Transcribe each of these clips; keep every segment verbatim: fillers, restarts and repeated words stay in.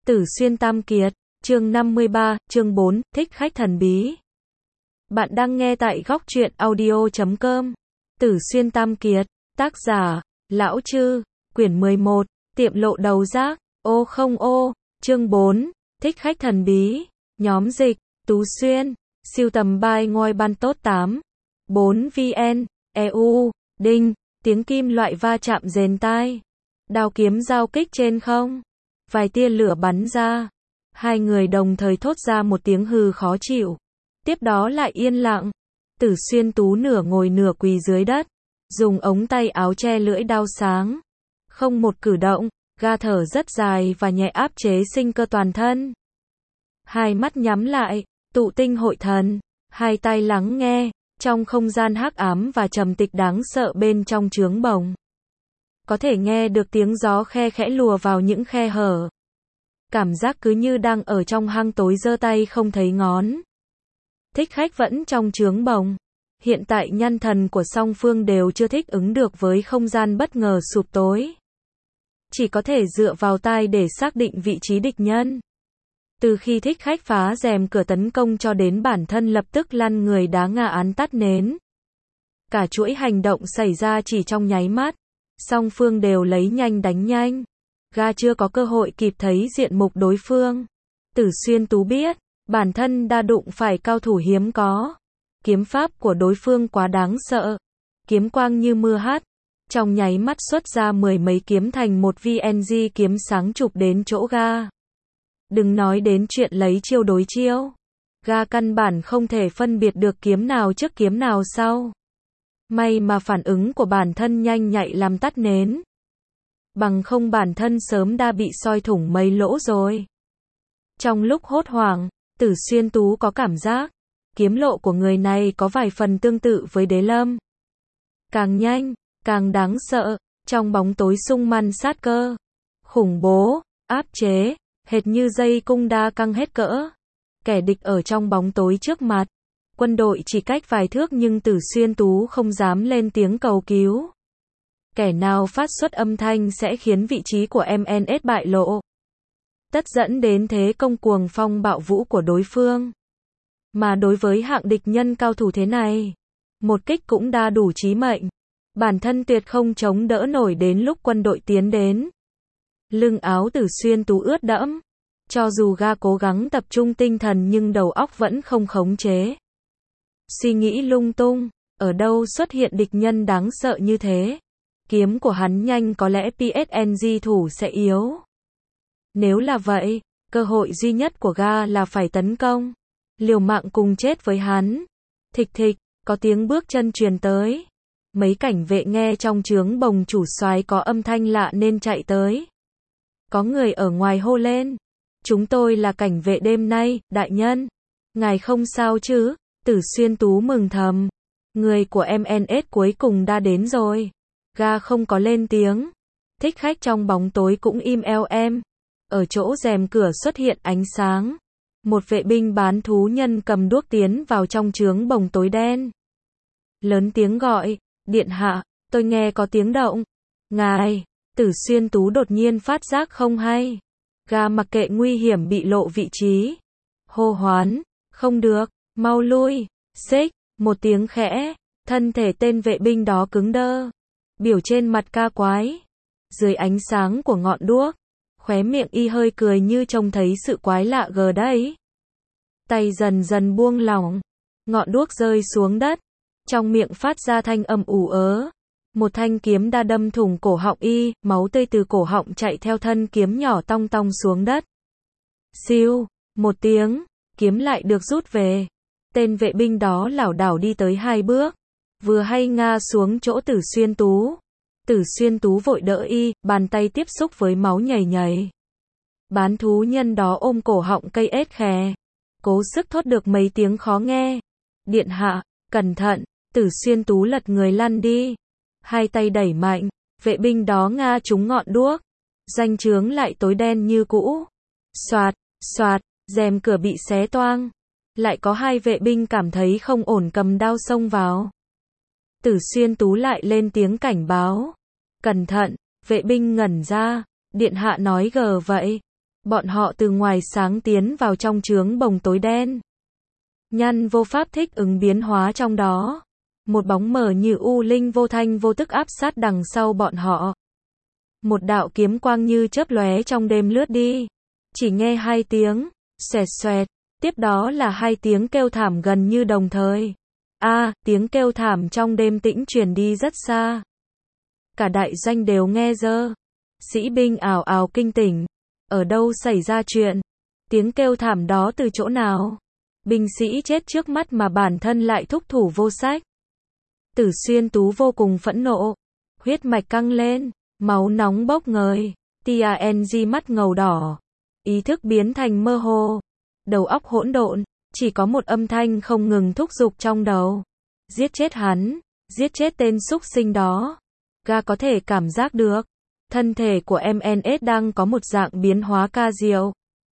Tử Xuyên Tam Kiệt, chương năm mươi ba, chương bốn, thích khách thần bí. Bạn đang nghe tại góc truyện audio chấm com. Tử Xuyên Tam Kiệt, tác giả, Lão Chư, quyển mười một, tiệm lộ đầu rác, ô không ô, chương bốn, thích khách thần bí, nhóm dịch, Tú Xuyên, siêu tầm bài ngôi ban tốt tám, bốn vn, e u, đinh, tiếng kim loại va chạm rền tai, đao kiếm giao kích trên không, vài tia lửa bắn ra, hai người đồng thời thốt ra một tiếng hừ khó chịu, tiếp đó lại yên lặng. Tử Xuyên Tú nửa ngồi nửa quỳ dưới đất, dùng ống tay áo che lưỡi đao sáng, không một cử động, ga thở rất dài và nhẹ áp chế sinh cơ toàn thân. Hai mắt nhắm lại, tụ tinh hội thần, hai tai lắng nghe, trong không gian hắc ám và trầm tịch đáng sợ bên trong trướng bồng. Có thể nghe được tiếng gió khe khẽ lùa vào những khe hở. Cảm giác cứ như đang ở trong hang tối giơ tay không thấy ngón. Thích khách vẫn trong trướng bồng. Hiện tại nhân thần của song phương đều chưa thích ứng được với không gian bất ngờ sụp tối. Chỉ có thể dựa vào tai để xác định vị trí địch nhân. Từ khi thích khách phá rèm cửa tấn công cho đến bản thân lập tức lăn người đá ngã án tắt nến. Cả chuỗi hành động xảy ra chỉ trong nháy mắt. Song phương đều lấy nhanh đánh nhanh. Ga chưa có cơ hội kịp thấy diện mục đối phương. Tử Xuyên Tú biết, bản thân đã đụng phải cao thủ hiếm có. Kiếm pháp của đối phương quá đáng sợ. Kiếm quang như mưa hát. Trong nháy mắt xuất ra mười mấy kiếm thành một vê en giê kiếm sáng chụp đến chỗ ga. Đừng nói đến chuyện lấy chiêu đối chiêu. Ga căn bản không thể phân biệt được kiếm nào trước kiếm nào sau. May mà phản ứng của bản thân nhanh nhạy làm tắt nến. Bằng không bản thân sớm đã bị soi thủng mấy lỗ rồi. Trong lúc hốt hoảng, Tử Xuyên Tú có cảm giác, kiếm lộ của người này có vài phần tương tự với Đế Lâm. Càng nhanh, càng đáng sợ, trong bóng tối sung manh sát cơ. Khủng bố, áp chế, hệt như dây cung đa căng hết cỡ. Kẻ địch ở trong bóng tối trước mặt. Quân đội chỉ cách vài thước nhưng Tử Xuyên Tú không dám lên tiếng cầu cứu. Kẻ nào phát xuất âm thanh sẽ khiến vị trí của em en ét bại lộ. Tất dẫn đến thế công cuồng phong bạo vũ của đối phương. Mà đối với hạng địch nhân cao thủ thế này, một kích cũng đã đủ chí mệnh. Bản thân tuyệt không chống đỡ nổi đến lúc quân đội tiến đến. Lưng áo Tử Xuyên Tú ướt đẫm. Cho dù ga cố gắng tập trung tinh thần nhưng đầu óc vẫn không khống chế. Suy nghĩ lung tung, ở đâu xuất hiện địch nhân đáng sợ như thế. Kiếm của hắn nhanh có lẽ pê ét en giê thủ sẽ yếu. Nếu là vậy, cơ hội duy nhất của ga là phải tấn công. Liều mạng cùng chết với hắn. Thịch thịch, có tiếng bước chân truyền tới. Mấy cảnh vệ nghe trong trướng bồng chủ soái có âm thanh lạ nên chạy tới. Có người ở ngoài hô lên. Chúng tôi là cảnh vệ đêm nay, đại nhân. Ngài không sao chứ? Tử Xuyên Tú mừng thầm. Người của em en ét cuối cùng đã đến rồi. Ga không có lên tiếng. Thích khách trong bóng tối cũng im eo em. Ở chỗ rèm cửa xuất hiện ánh sáng. Một vệ binh bán thú nhân cầm đuốc tiến vào trong trướng bồng tối đen. Lớn tiếng gọi, điện hạ, tôi nghe có tiếng động. Ngài, Tử Xuyên Tú đột nhiên phát giác không hay. Ga mặc kệ nguy hiểm bị lộ vị trí. Hô hoán, không được, mau lui, xích, một tiếng khẽ, thân thể tên vệ binh đó cứng đơ. Biểu trên mặt ca quái. Dưới ánh sáng của ngọn đuốc, khóe miệng y hơi cười như trông thấy sự quái lạ gờ đấy. Tay dần dần buông lỏng. Ngọn đuốc rơi xuống đất. Trong miệng phát ra thanh âm ù ớ. Một thanh kiếm đã đâm thủng cổ họng y, máu tươi từ cổ họng chạy theo thân kiếm nhỏ tong tong xuống đất. Siêu, một tiếng, kiếm lại được rút về. Tên vệ binh đó lảo đảo đi tới hai bước. Vừa hay ngã xuống chỗ Tử Xuyên Tú. Tử Xuyên Tú vội đỡ y, bàn tay tiếp xúc với máu nhầy nhầy. Bán thú nhân đó ôm cổ họng cây ết khè. Cố sức thốt được mấy tiếng khó nghe. Điện hạ, cẩn thận, Tử Xuyên Tú lật người lăn đi. Hai tay đẩy mạnh, vệ binh đó ngã trúng ngọn đuốc. Doanh trướng lại tối đen như cũ. Xoạt, xoạt, rèm cửa bị xé toang. Lại có hai vệ binh cảm thấy không ổn cầm đao xông vào. Tử Xuyên Tú lại lên tiếng cảnh báo. Cẩn thận, vệ binh ngẩn ra. Điện hạ nói gờ vậy. Bọn họ từ ngoài sáng tiến vào trong trướng bồng tối đen. Nhăn vô pháp thích ứng biến hóa trong đó. Một bóng mờ như u linh vô thanh vô tức áp sát đằng sau bọn họ. Một đạo kiếm quang như chớp lóe trong đêm lướt đi. Chỉ nghe hai tiếng, xoẹt xoẹt, tiếp đó là hai tiếng kêu thảm gần như đồng thời. A, à, tiếng kêu thảm trong đêm tĩnh truyền đi rất xa. Cả đại doanh đều nghe rơ. Sĩ binh ào ào kinh tỉnh. Ở đâu xảy ra chuyện? Tiếng kêu thảm đó từ chỗ nào? Binh sĩ chết trước mắt mà bản thân lại thúc thủ vô sách. Tử Xuyên Tú vô cùng phẫn nộ. Huyết mạch căng lên, máu nóng bốc ngời. Tang mắt ngầu đỏ. Ý thức biến thành mơ hồ. Đầu óc hỗn độn, chỉ có một âm thanh không ngừng thúc giục trong đầu. Giết chết hắn, giết chết tên súc sinh đó. Gã có thể cảm giác được. Thân thể của em en ét đang có một dạng biến hóa ca diệu.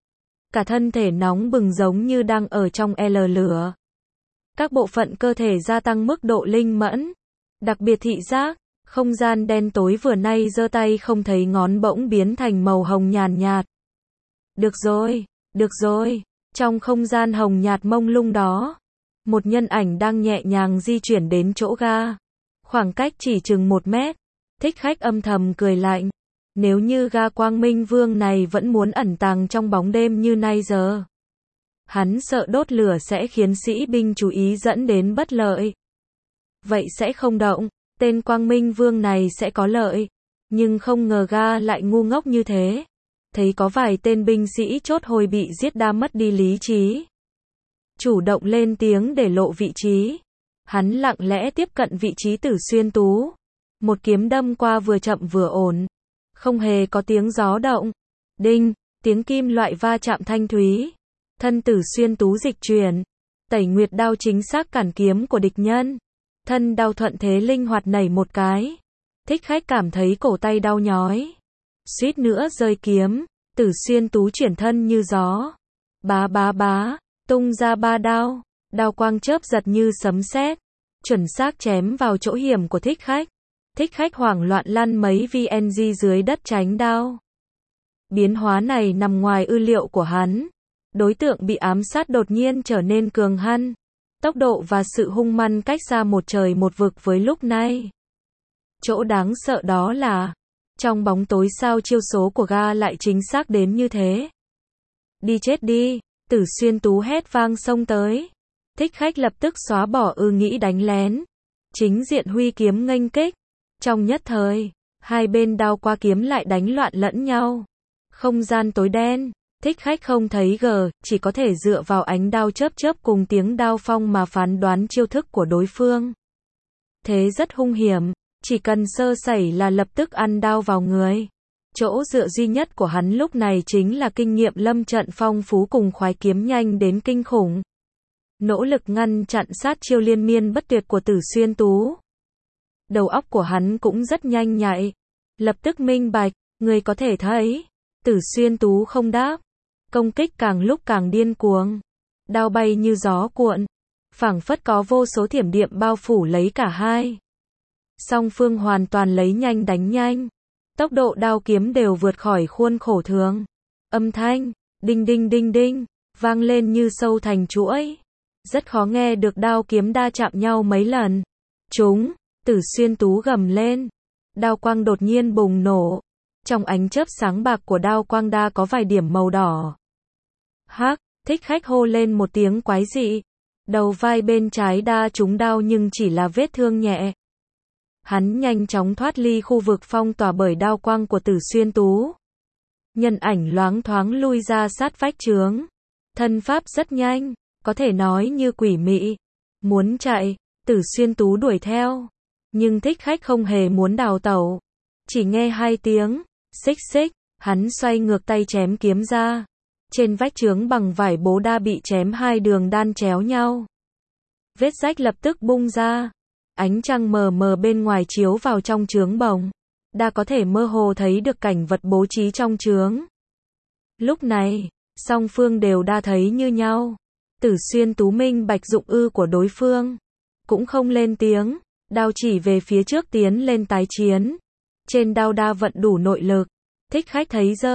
Cả thân thể nóng bừng giống như đang ở trong L lửa. Các bộ phận cơ thể gia tăng mức độ linh mẫn. Đặc biệt thị giác, không gian đen tối vừa nay giơ tay không thấy ngón bỗng biến thành màu hồng nhàn nhạt. Được rồi, được rồi. Trong không gian hồng nhạt mông lung đó, một nhân ảnh đang nhẹ nhàng di chuyển đến chỗ ga. Khoảng cách chỉ chừng một mét. Thích Khách âm thầm cười lạnh. Nếu như Ga Quang Minh Vương này vẫn muốn ẩn tàng trong bóng đêm như nay giờ, hắn sợ đốt lửa sẽ khiến sĩ binh chú ý dẫn đến bất lợi. Vậy sẽ không động, tên Quang Minh Vương này sẽ có lợi. Nhưng không ngờ Ga lại ngu ngốc như thế. Thấy có vài tên binh sĩ chốt hồi bị giết đã mất đi lý trí. Chủ động lên tiếng để lộ vị trí. Hắn lặng lẽ tiếp cận vị trí Tử Xuyên Tú. Một kiếm đâm qua vừa chậm vừa ổn. Không hề có tiếng gió động. Đinh, tiếng kim loại va chạm thanh thúy. Thân Tử Xuyên Tú dịch chuyển. Tẩy Nguyệt đao chính xác cản kiếm của địch nhân. Thân đao thuận thế linh hoạt nảy một cái. Thích Khách cảm thấy cổ tay đau nhói. Suýt nữa rơi kiếm. Tử Xuyên Tú chuyển thân như gió. Bá bá bá, tung ra ba đao. Đao quang chớp giật như sấm sét. Chuẩn xác chém vào chỗ hiểm của Thích Khách. Thích Khách hoảng loạn lăn mấy vng dưới đất tránh đao. Biến hóa này nằm ngoài ư liệu của hắn. Đối tượng bị ám sát đột nhiên trở nên cường hãn. Tốc độ và sự hung manh cách xa một trời một vực với lúc này. Chỗ đáng sợ đó là, trong bóng tối sao chiêu số của Ga lại chính xác đến như thế. Đi chết đi, Tử Xuyên Tú hét vang xông tới. Thích Khách lập tức xóa bỏ ư nghĩ đánh lén. Chính diện huy kiếm nghênh kích. Trong nhất thời, hai bên đao qua kiếm lại đánh loạn lẫn nhau. Không gian tối đen, Thích Khách không thấy gờ, chỉ có thể dựa vào ánh đao chớp chớp cùng tiếng đao phong mà phán đoán chiêu thức của đối phương. Thế rất hung hiểm, chỉ cần sơ sẩy là lập tức ăn đao vào người. Chỗ dựa duy nhất của hắn lúc này chính là kinh nghiệm lâm trận phong phú cùng khoái kiếm nhanh đến kinh khủng. Nỗ lực ngăn chặn sát chiêu liên miên bất tuyệt của Tử Xuyên Tú. Đầu óc của hắn cũng rất nhanh nhạy. Lập tức minh bạch, người có thể thấy. Tử Xuyên Tú không đáp. Công kích càng lúc càng điên cuồng. Đao bay như gió cuộn. Phảng phất có vô số thiểm điện bao phủ lấy cả hai. Song phương hoàn toàn lấy nhanh đánh nhanh. Tốc độ đao kiếm đều vượt khỏi khuôn khổ thường. Âm thanh, đinh đinh đinh đinh, vang lên như sâu thành chuỗi. Rất khó nghe được đao kiếm đa chạm nhau mấy lần. Chúng, Tử Xuyên Tú gầm lên. Đao quang đột nhiên bùng nổ. Trong ánh chớp sáng bạc của đao quang đa có vài điểm màu đỏ. Hắc, Thích Khách hô lên một tiếng quái dị. Đầu vai bên trái đa trúng đao nhưng chỉ là vết thương nhẹ. Hắn nhanh chóng thoát ly khu vực phong tỏa bởi đao quang của Tử Xuyên Tú. Nhân ảnh loáng thoáng lui ra sát vách trướng. Thân pháp rất nhanh, có thể nói như quỷ mị. Muốn chạy, Tử Xuyên Tú đuổi theo. Nhưng Thích Khách không hề muốn đào tẩu. Chỉ nghe hai tiếng, xích xích, hắn xoay ngược tay chém kiếm ra. Trên vách trướng bằng vải bố đa bị chém hai đường đan chéo nhau. Vết rách lập tức bung ra. Ánh trăng mờ mờ bên ngoài chiếu vào trong trướng bồng. Đa có thể mơ hồ thấy được cảnh vật bố trí trong trướng. Lúc này, song phương đều đa thấy như nhau. Tử Xuyên Tú minh bạch dụng ư của đối phương. Cũng không lên tiếng, đao chỉ về phía trước tiến lên tái chiến. Trên đao đa vận đủ nội lực. Thích Khách thấy dơ,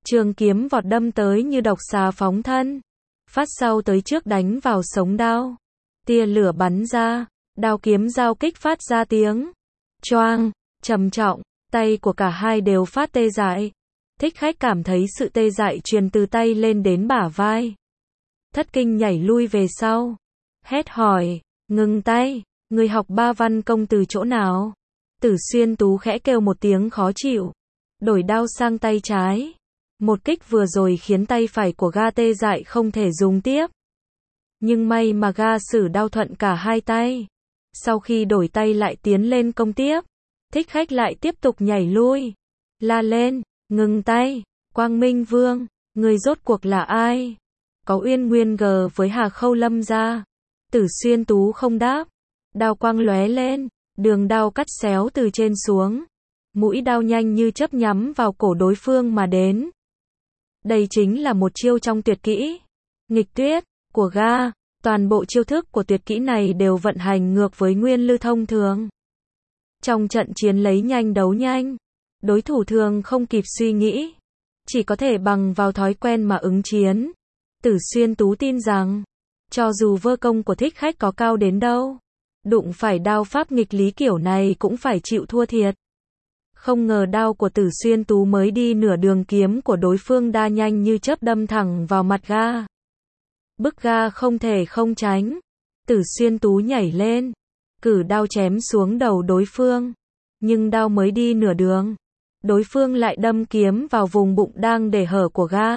Trường kiếm vọt đâm tới như độc xà phóng thân. Phát sau tới trước đánh vào sống đao. Tia lửa bắn ra, đao kiếm giao kích phát ra tiếng choang, trầm trọng, tay của cả hai đều phát tê dại. Thích Khách cảm thấy sự tê dại truyền từ tay lên đến bả vai. Thất kinh nhảy lui về sau. Hét hỏi, ngừng tay, người học ba văn công từ chỗ nào? Tử Xuyên Tú khẽ kêu một tiếng khó chịu. Đổi đao sang tay trái. Một kích vừa rồi khiến tay phải của gã tê dại không thể dùng tiếp. Nhưng may mà gã sử đao thuận cả hai tay. Sau khi đổi tay lại tiến lên công tiếp. Thích Khách lại tiếp tục nhảy lui. La lên, ngừng tay, Quang Minh Vương, người rốt cuộc là ai? Có Uyên Nguyên G với Hà Khâu Lâm ra. Tử Xuyên Tú không đáp. Đao quang lóe lên, đường đao cắt xéo từ trên xuống. Mũi đao nhanh như chớp nhắm vào cổ đối phương mà đến. Đây chính là một chiêu trong tuyệt kỹ nghịch tuyết của gã. Toàn bộ chiêu thức của tuyệt kỹ này đều vận hành ngược với nguyên lưu thông thường. Trong trận chiến lấy nhanh đấu nhanh, đối thủ thường không kịp suy nghĩ, chỉ có thể bằng vào thói quen mà ứng chiến. Tử Xuyên Tú tin rằng, cho dù vơ công của Thích Khách có cao đến đâu, đụng phải đao pháp nghịch lý kiểu này cũng phải chịu thua thiệt. Không ngờ đao của Tử Xuyên Tú mới đi nửa đường, kiếm của đối phương đa nhanh như chớp đâm thẳng vào mặt gã. Bức gã không thể không tránh. Tử Xuyên Tú nhảy lên, cử đao chém xuống đầu đối phương. Nhưng đao mới đi nửa đường, đối phương lại đâm kiếm vào vùng bụng đang để hở của gã.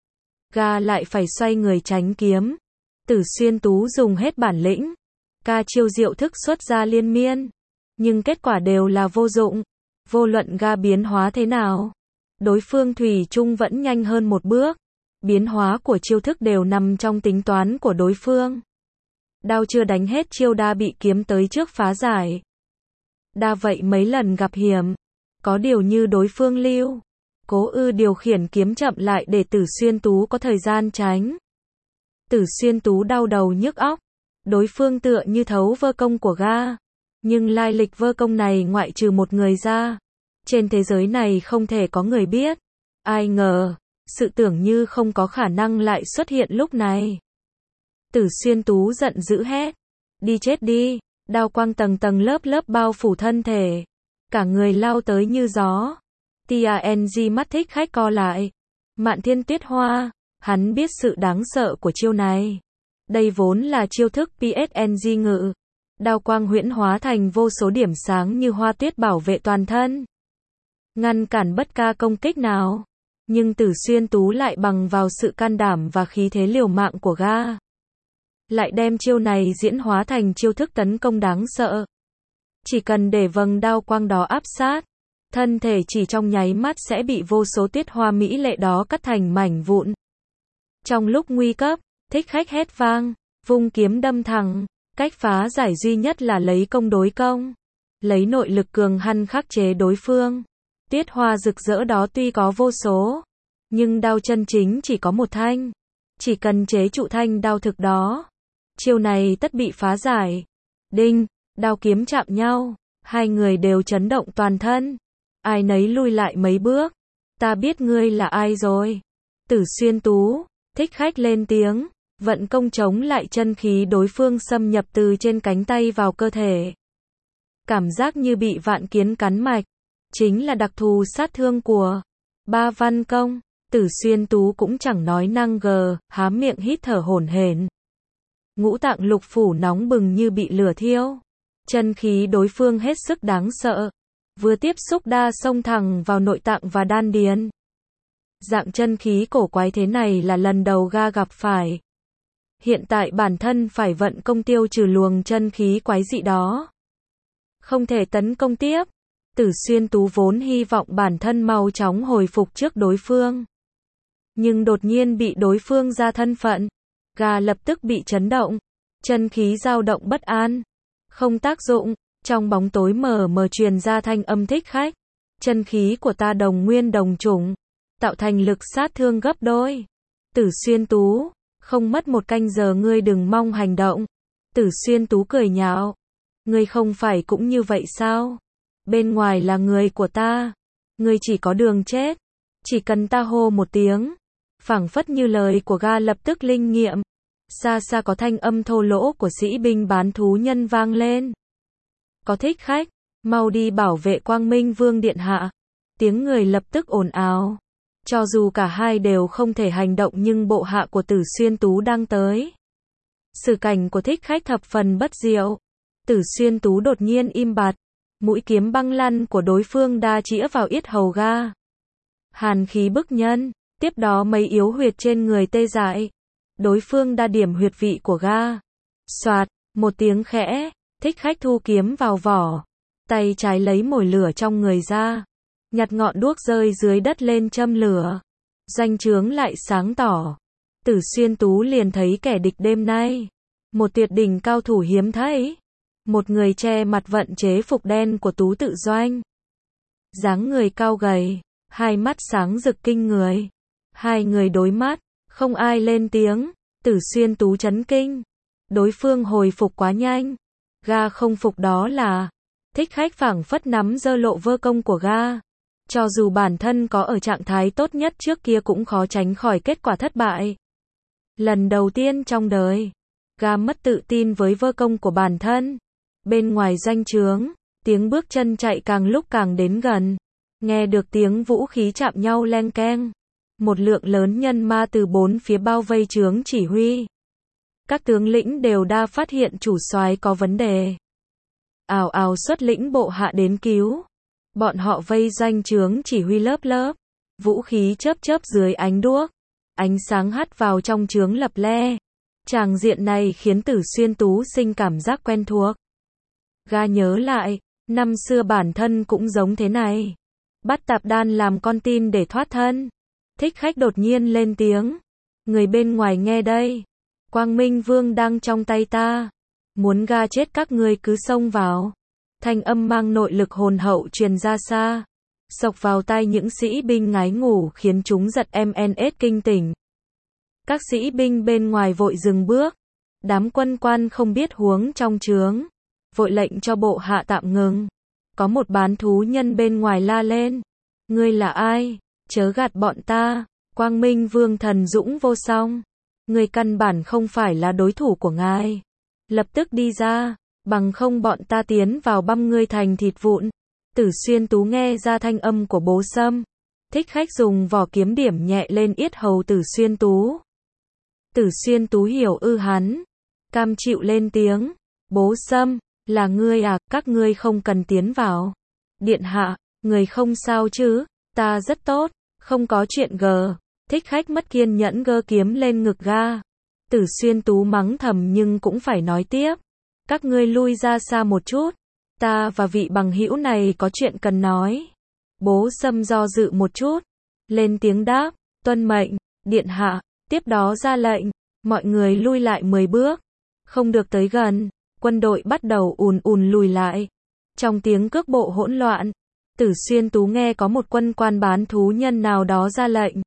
Gã lại phải xoay người tránh kiếm. Tử Xuyên Tú dùng hết bản lĩnh, ca chiêu diệu thức xuất ra liên miên, nhưng kết quả đều là vô dụng. Vô luận gã biến hóa thế nào, đối phương thủy chung vẫn nhanh hơn một bước. Biến hóa của chiêu thức đều nằm trong tính toán của đối phương. Đao chưa đánh hết chiêu đã bị kiếm tới trước phá giải. Đa vậy mấy lần gặp hiểm, có điều như đối phương lưu cố ư điều khiển kiếm chậm lại để Tử Xuyên Tú có thời gian tránh. Tử Xuyên Tú đau đầu nhức óc. Đối phương tựa như thấu vơ công của gã. Nhưng lai lịch vơ công này ngoại trừ một người ra, trên thế giới này không thể có người biết. Ai ngờ, sự tưởng như không có khả năng lại xuất hiện lúc này. Tử Xuyên Tú giận dữ hét. Đi chết đi. Đao quang tầng tầng lớp lớp bao phủ thân thể. Cả người lao tới như gió. Tang mắt Thích Khách co lại. Mạn Thiên Tuyết Hoa. Hắn biết sự đáng sợ của chiêu này. Đây vốn là chiêu thức pê ét en giê ngự. Đao quang huyễn hóa thành vô số điểm sáng như hoa tuyết bảo vệ toàn thân, ngăn cản bất ca công kích nào. Nhưng Tử Xuyên Tú lại bằng vào sự can đảm và khí thế liều mạng của gã, lại đem chiêu này diễn hóa thành chiêu thức tấn công đáng sợ. Chỉ cần để vầng đao quang đó áp sát, thân thể chỉ trong nháy mắt sẽ bị vô số tuyết hoa mỹ lệ đó cắt thành mảnh vụn. Trong lúc nguy cấp, Thích Khách hét vang, vung kiếm đâm thẳng. Cách phá giải duy nhất là lấy công đối công, lấy nội lực cường hăn khắc chế đối phương. Tuyết hoa rực rỡ đó tuy có vô số, nhưng đao chân chính chỉ có một thanh. Chỉ cần chế trụ thanh đao thực đó, chiêu này tất bị phá giải. Đinh, đao kiếm chạm nhau, hai người đều chấn động toàn thân. Ai nấy lui lại mấy bước. Ta biết ngươi là ai rồi. Tử Xuyên Tú, Thích Khách lên tiếng. Vận công chống lại chân khí đối phương xâm nhập từ trên cánh tay vào cơ thể. Cảm giác như bị vạn kiến cắn mạch. Chính là đặc thù sát thương của ba văn công. Tử Xuyên Tú cũng chẳng nói năng gờ, há miệng hít thở hổn hển. Ngũ tạng lục phủ nóng bừng như bị lửa thiêu. Chân khí đối phương hết sức đáng sợ. Vừa tiếp xúc đa xông thẳng vào nội tạng và đan điền. Dạng chân khí cổ quái thế này là lần đầu gã gặp phải. Hiện tại bản thân phải vận công tiêu trừ luồng chân khí quái dị đó. Không thể tấn công tiếp. Tử Xuyên Tú vốn hy vọng bản thân mau chóng hồi phục trước đối phương. Nhưng đột nhiên bị đối phương ra thân phận. Gã lập tức bị chấn động. Chân khí dao động bất an. Không tác dụng. Trong bóng tối mờ mờ truyền ra thanh âm Thích Khách. Chân khí của ta đồng nguyên đồng chủng, tạo thành lực sát thương gấp đôi. Tử Xuyên Tú, không mất một canh giờ ngươi đừng mong hành động. Tử Xuyên Tú cười nhạo. Ngươi không phải cũng như vậy sao? Bên ngoài là người của ta. Ngươi chỉ có đường chết. Chỉ cần ta hô một tiếng, phảng phất như lời của ga lập tức linh nghiệm. Xa xa có thanh âm thô lỗ của sĩ binh bán thú nhân vang lên. Có thích khách, mau đi bảo vệ Quang Minh Vương điện hạ. Tiếng người lập tức ồn ào. Cho dù cả hai đều không thể hành động nhưng bộ hạ của Tử Xuyên Tú đang tới. Xử cảnh của thích khách thập phần bất diệu. Tử Xuyên Tú đột nhiên im bặt. Mũi kiếm băng lăn của đối phương đa chĩa vào yết hầu ga. Hàn khí bức nhân, tiếp đó mấy yếu huyệt trên người tê dại. Đối phương đa điểm huyệt vị của ga. Soạt, một tiếng khẽ, thích khách thu kiếm vào vỏ. Tay trái lấy mồi lửa trong người ra. Nhặt ngọn đuốc rơi dưới đất lên châm lửa. Doanh trướng lại sáng tỏ. Tử Xuyên Tú liền thấy kẻ địch đêm nay. Một tuyệt đỉnh cao thủ hiếm thấy. Một người che mặt vận chế phục đen của Tú Tự Doanh. Dáng người cao gầy, hai mắt sáng rực kinh người. Hai người đối mắt, không ai lên tiếng. Tử Xuyên Tú chấn kinh. Đối phương hồi phục quá nhanh. Ga không phục đó là thích khách phảng phất nắm giơ lộ vơ công của ga. Cho dù bản thân có ở trạng thái tốt nhất trước kia cũng khó tránh khỏi kết quả thất bại. Lần đầu tiên trong đời, ga mất tự tin với vơ công của bản thân. Bên ngoài doanh trướng, tiếng bước chân chạy càng lúc càng đến gần. Nghe được tiếng vũ khí chạm nhau leng keng. Một lượng lớn nhân ma từ bốn phía bao vây trướng chỉ huy. Các tướng lĩnh đều đa phát hiện chủ soái có vấn đề. Ào ào xuất lĩnh bộ hạ đến cứu. Bọn họ vây doanh trướng chỉ huy lớp lớp. Vũ khí chớp chớp dưới ánh đuốc. Ánh sáng hắt vào trong trướng lập le. Tràng diện này khiến Tử Xuyên Tú sinh cảm giác quen thuộc. Ga nhớ lại, năm xưa bản thân cũng giống thế này. Bắt tạp đan làm con tin để thoát thân. Thích khách đột nhiên lên tiếng. Người bên ngoài nghe đây. Quang Minh Vương đang trong tay ta. Muốn ga chết các ngươi cứ xông vào. Thanh âm mang nội lực hồn hậu truyền ra xa. Sộc vào tai những sĩ binh ngái ngủ khiến chúng giật em en ét kinh tỉnh. Các sĩ binh bên ngoài vội dừng bước. Đám quân quan không biết huống trong trướng. Vội lệnh cho bộ hạ tạm ngừng. Có một bán thú nhân bên ngoài la lên. Ngươi là ai? Chớ gạt bọn ta. Quang Minh Vương thần dũng vô song. Ngươi căn bản không phải là đối thủ của ngài. Lập tức đi ra. Bằng không bọn ta tiến vào băm ngươi thành thịt vụn. Tử Xuyên Tú nghe ra thanh âm của Bố Sâm. Thích khách dùng vỏ kiếm điểm nhẹ lên yết hầu Tử Xuyên Tú. Tử Xuyên Tú hiểu ư hắn. Cam chịu lên tiếng. Bố Sâm, là ngươi à, các ngươi không cần tiến vào. Điện hạ, người không sao chứ, ta rất tốt, không có chuyện gờ. Thích khách mất kiên nhẫn gơ kiếm lên ngực ga. Tử Xuyên Tú mắng thầm nhưng cũng phải nói tiếp. Các ngươi lui ra xa một chút. Ta và vị bằng hữu này có chuyện cần nói. Bố Sâm do dự một chút. Lên tiếng đáp, tuân mệnh, điện hạ. Tiếp đó ra lệnh, mọi người lui lại mười bước. Không được tới gần. Quân đội bắt đầu ùn ùn lùi lại. Trong tiếng cước bộ hỗn loạn, Tử Xuyên Tú nghe có một quân quan bán thú nhân nào đó ra lệnh.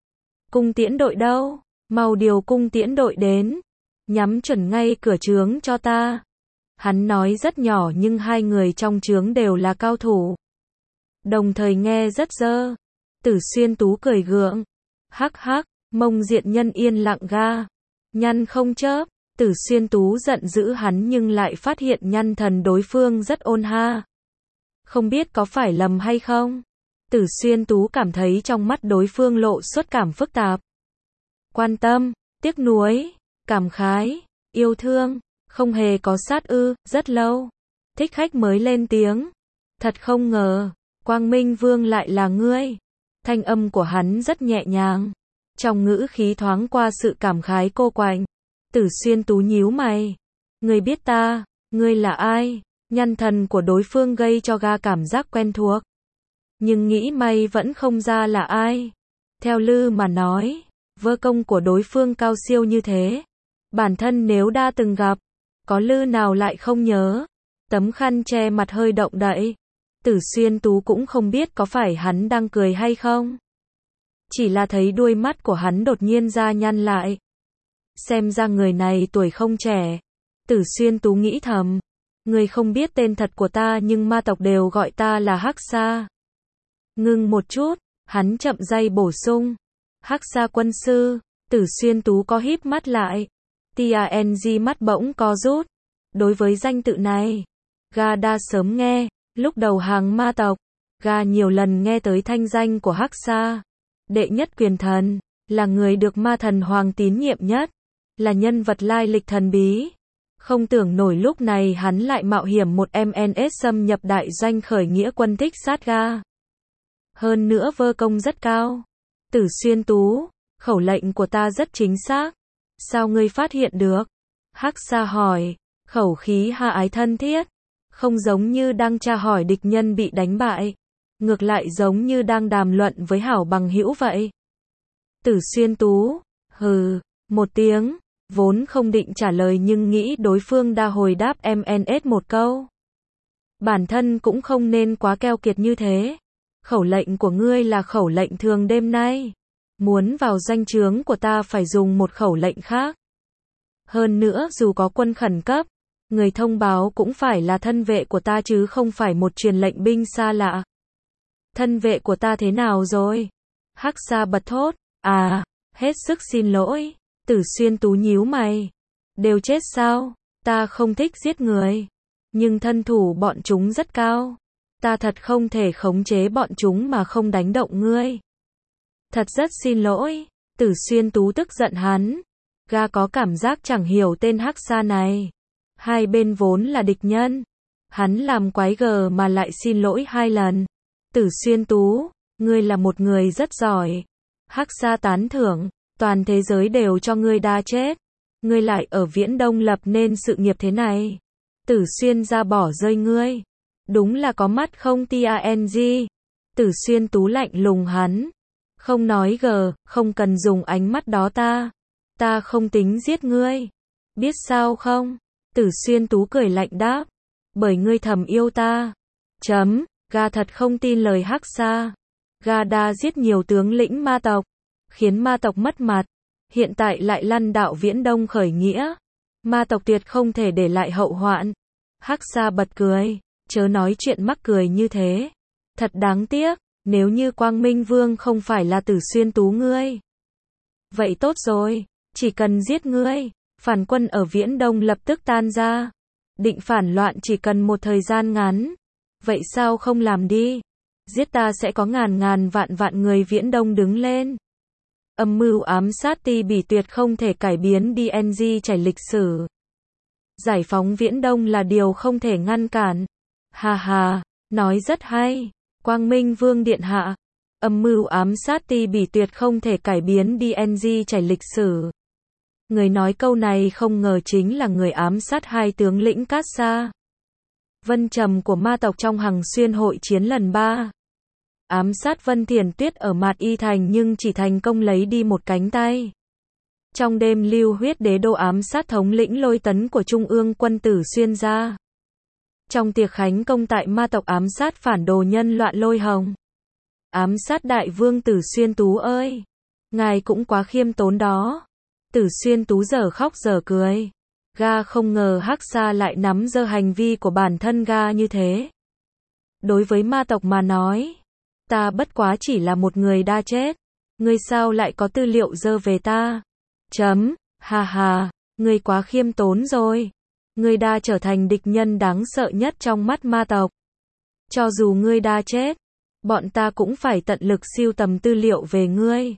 Cung tiễn đội đâu? Mau điều cung tiễn đội đến. Nhắm chuẩn ngay cửa trướng cho ta. Hắn nói rất nhỏ nhưng hai người trong trướng đều là cao thủ. Đồng thời nghe rất dơ. Tử Xuyên Tú cười gượng. Hắc hắc, Mông Diện Nhân yên lặng ga. Nhăn không chớp. Tử Xuyên Tú giận dữ hắn nhưng lại phát hiện nhăn thần đối phương rất ôn ha. Không biết có phải lầm hay không? Tử Xuyên Tú cảm thấy trong mắt đối phương lộ xuất cảm phức tạp. Quan tâm, tiếc nuối, cảm khái, yêu thương, không hề có sát ư, rất lâu. Thích khách mới lên tiếng. Thật không ngờ, Quang Minh Vương lại là ngươi. Thanh âm của hắn rất nhẹ nhàng. Trong ngữ khí thoáng qua sự cảm khái cô quạnh. Tử Xuyên Tú nhíu mày. Ngươi biết ta, ngươi là ai? Nhăn thần của đối phương gây cho ga cảm giác quen thuộc. Nhưng nghĩ may vẫn không ra là ai. Theo Lư mà nói, vơ công của đối phương cao siêu như thế. Bản thân nếu đã từng gặp, có Lư nào lại không nhớ. Tấm khăn che mặt hơi động đậy. Tử Xuyên Tú cũng không biết có phải hắn đang cười hay không. Chỉ là thấy đuôi mắt của hắn đột nhiên ra nhăn lại. Xem ra người này tuổi không trẻ. Tử Xuyên Tú nghĩ thầm. Người không biết tên thật của ta nhưng ma tộc đều gọi ta là Hắc Sa. Ngưng một chút, Hắn chậm rãi bổ sung. Hắc Sa quân sư, Tử Xuyên Tú có híp mắt lại. Tang mắt bỗng co rút. Đối với danh tự này, gã đã sớm nghe, lúc đầu hàng ma tộc, gã nhiều lần nghe tới thanh danh của Hắc Sa. Đệ nhất quyền thần, là người được ma thần hoàng tín nhiệm nhất, là nhân vật lai lịch thần bí. Không tưởng nổi lúc này hắn lại mạo hiểm một em en ét xâm nhập đại doanh khởi nghĩa quân thích sát gã. Hơn nữa vơ công rất cao. Tử Xuyên Tú, khẩu lệnh của ta rất chính xác. Sao ngươi phát hiện được? Hắc Sa hỏi, khẩu khí hạ ái thân thiết, không giống như đang tra hỏi địch nhân bị đánh bại, ngược lại giống như đang đàm luận với hảo bằng hữu vậy. Tử Xuyên Tú, hừ, một tiếng, vốn không định trả lời nhưng nghĩ đối phương đã hồi đáp em en ét một câu. Bản thân cũng không nên quá keo kiệt như thế. Khẩu lệnh của ngươi là khẩu lệnh thường đêm nay. Muốn vào doanh trướng của ta phải dùng một khẩu lệnh khác. Hơn nữa dù có quân khẩn cấp, người thông báo cũng phải là thân vệ của ta chứ không phải một truyền lệnh binh xa lạ. Thân vệ của ta thế nào rồi? Hắc Sa bật thốt, à, hết sức xin lỗi. Tử Xuyên Tú nhíu mày. Đều chết sao? Ta không thích giết người. Nhưng thân thủ bọn chúng rất cao. Ta thật không thể khống chế bọn chúng mà không đánh động ngươi. Thật rất xin lỗi. Tử Xuyên Tú tức giận hắn. Gã có cảm giác chẳng hiểu tên Hắc Sa này. Hai bên vốn là địch nhân. Hắn làm quái gở mà lại xin lỗi hai lần. Tử Xuyên Tú, ngươi là một người rất giỏi. Hắc Sa tán thưởng, toàn thế giới đều cho ngươi đa chết. Ngươi lại ở Viễn Đông lập nên sự nghiệp thế này. Tử Xuyên ra bỏ rơi ngươi. Đúng là có mắt không Tang. Tử Xuyên Tú lạnh lùng hắn. Không nói gờ, không cần dùng ánh mắt đó ta. Ta không tính giết ngươi. Biết sao không? Tử Xuyên Tú cười lạnh đáp. Bởi ngươi thầm yêu ta. Chấm, gã thật không tin lời Hắc Sa. Gã đã giết nhiều tướng lĩnh ma tộc, khiến ma tộc mất mặt. Hiện tại lại lăn đạo Viễn Đông khởi nghĩa. Ma tộc tuyệt không thể để lại hậu hoạn. Hắc Sa bật cười. Chớ nói chuyện mắc cười như thế. Thật đáng tiếc, nếu như Quang Minh Vương không phải là Tử Xuyên Tú ngươi. Vậy tốt rồi, chỉ cần giết ngươi, phản quân ở Viễn Đông lập tức tan ra. Định phản loạn chỉ cần một thời gian ngắn. Vậy sao không làm đi? Giết ta sẽ có ngàn ngàn vạn vạn người Viễn Đông đứng lên. Âm mưu ám sát Ti Bỉ tuyệt không thể cải biến đê en giê chảy lịch sử. Giải phóng Viễn Đông là điều không thể ngăn cản. Hà hà, nói rất hay. Quang Minh Vương điện hạ. Âm mưu ám sát Ti Bỉ tuyệt không thể cải biến đê en giê chảy lịch sử. Người nói câu này không ngờ chính là người ám sát hai tướng lĩnh Cát Sa. Vân Trầm của ma tộc trong Hằng Xuyên hội chiến lần ba. Ám sát Vân Thiền Tuyết ở Mạt Y Thành nhưng chỉ thành công lấy đi một cánh tay. Trong đêm Lưu Huyết Đế Đô ám sát thống lĩnh Lôi Tấn của Trung ương quân Tử Xuyên gia. Trong tiệc khánh công tại ma tộc ám sát phản đồ nhân loạn Lôi Hồng. Ám sát đại vương Tử Xuyên Tú ơi. Ngài cũng quá khiêm tốn đó. Tử Xuyên Tú giờ khóc giờ cười. Gã không ngờ Hắc Sa lại nắm giơ hành vi của bản thân gã như thế. Đối với ma tộc mà nói, ta bất quá chỉ là một người đã chết. Ngươi sao lại có tư liệu dơ về ta? Chấm, hà hà, ngươi quá khiêm tốn rồi. Ngươi đã trở thành địch nhân đáng sợ nhất trong mắt ma tộc. Cho dù ngươi đã chết, bọn ta cũng phải tận lực sưu tầm tư liệu về ngươi.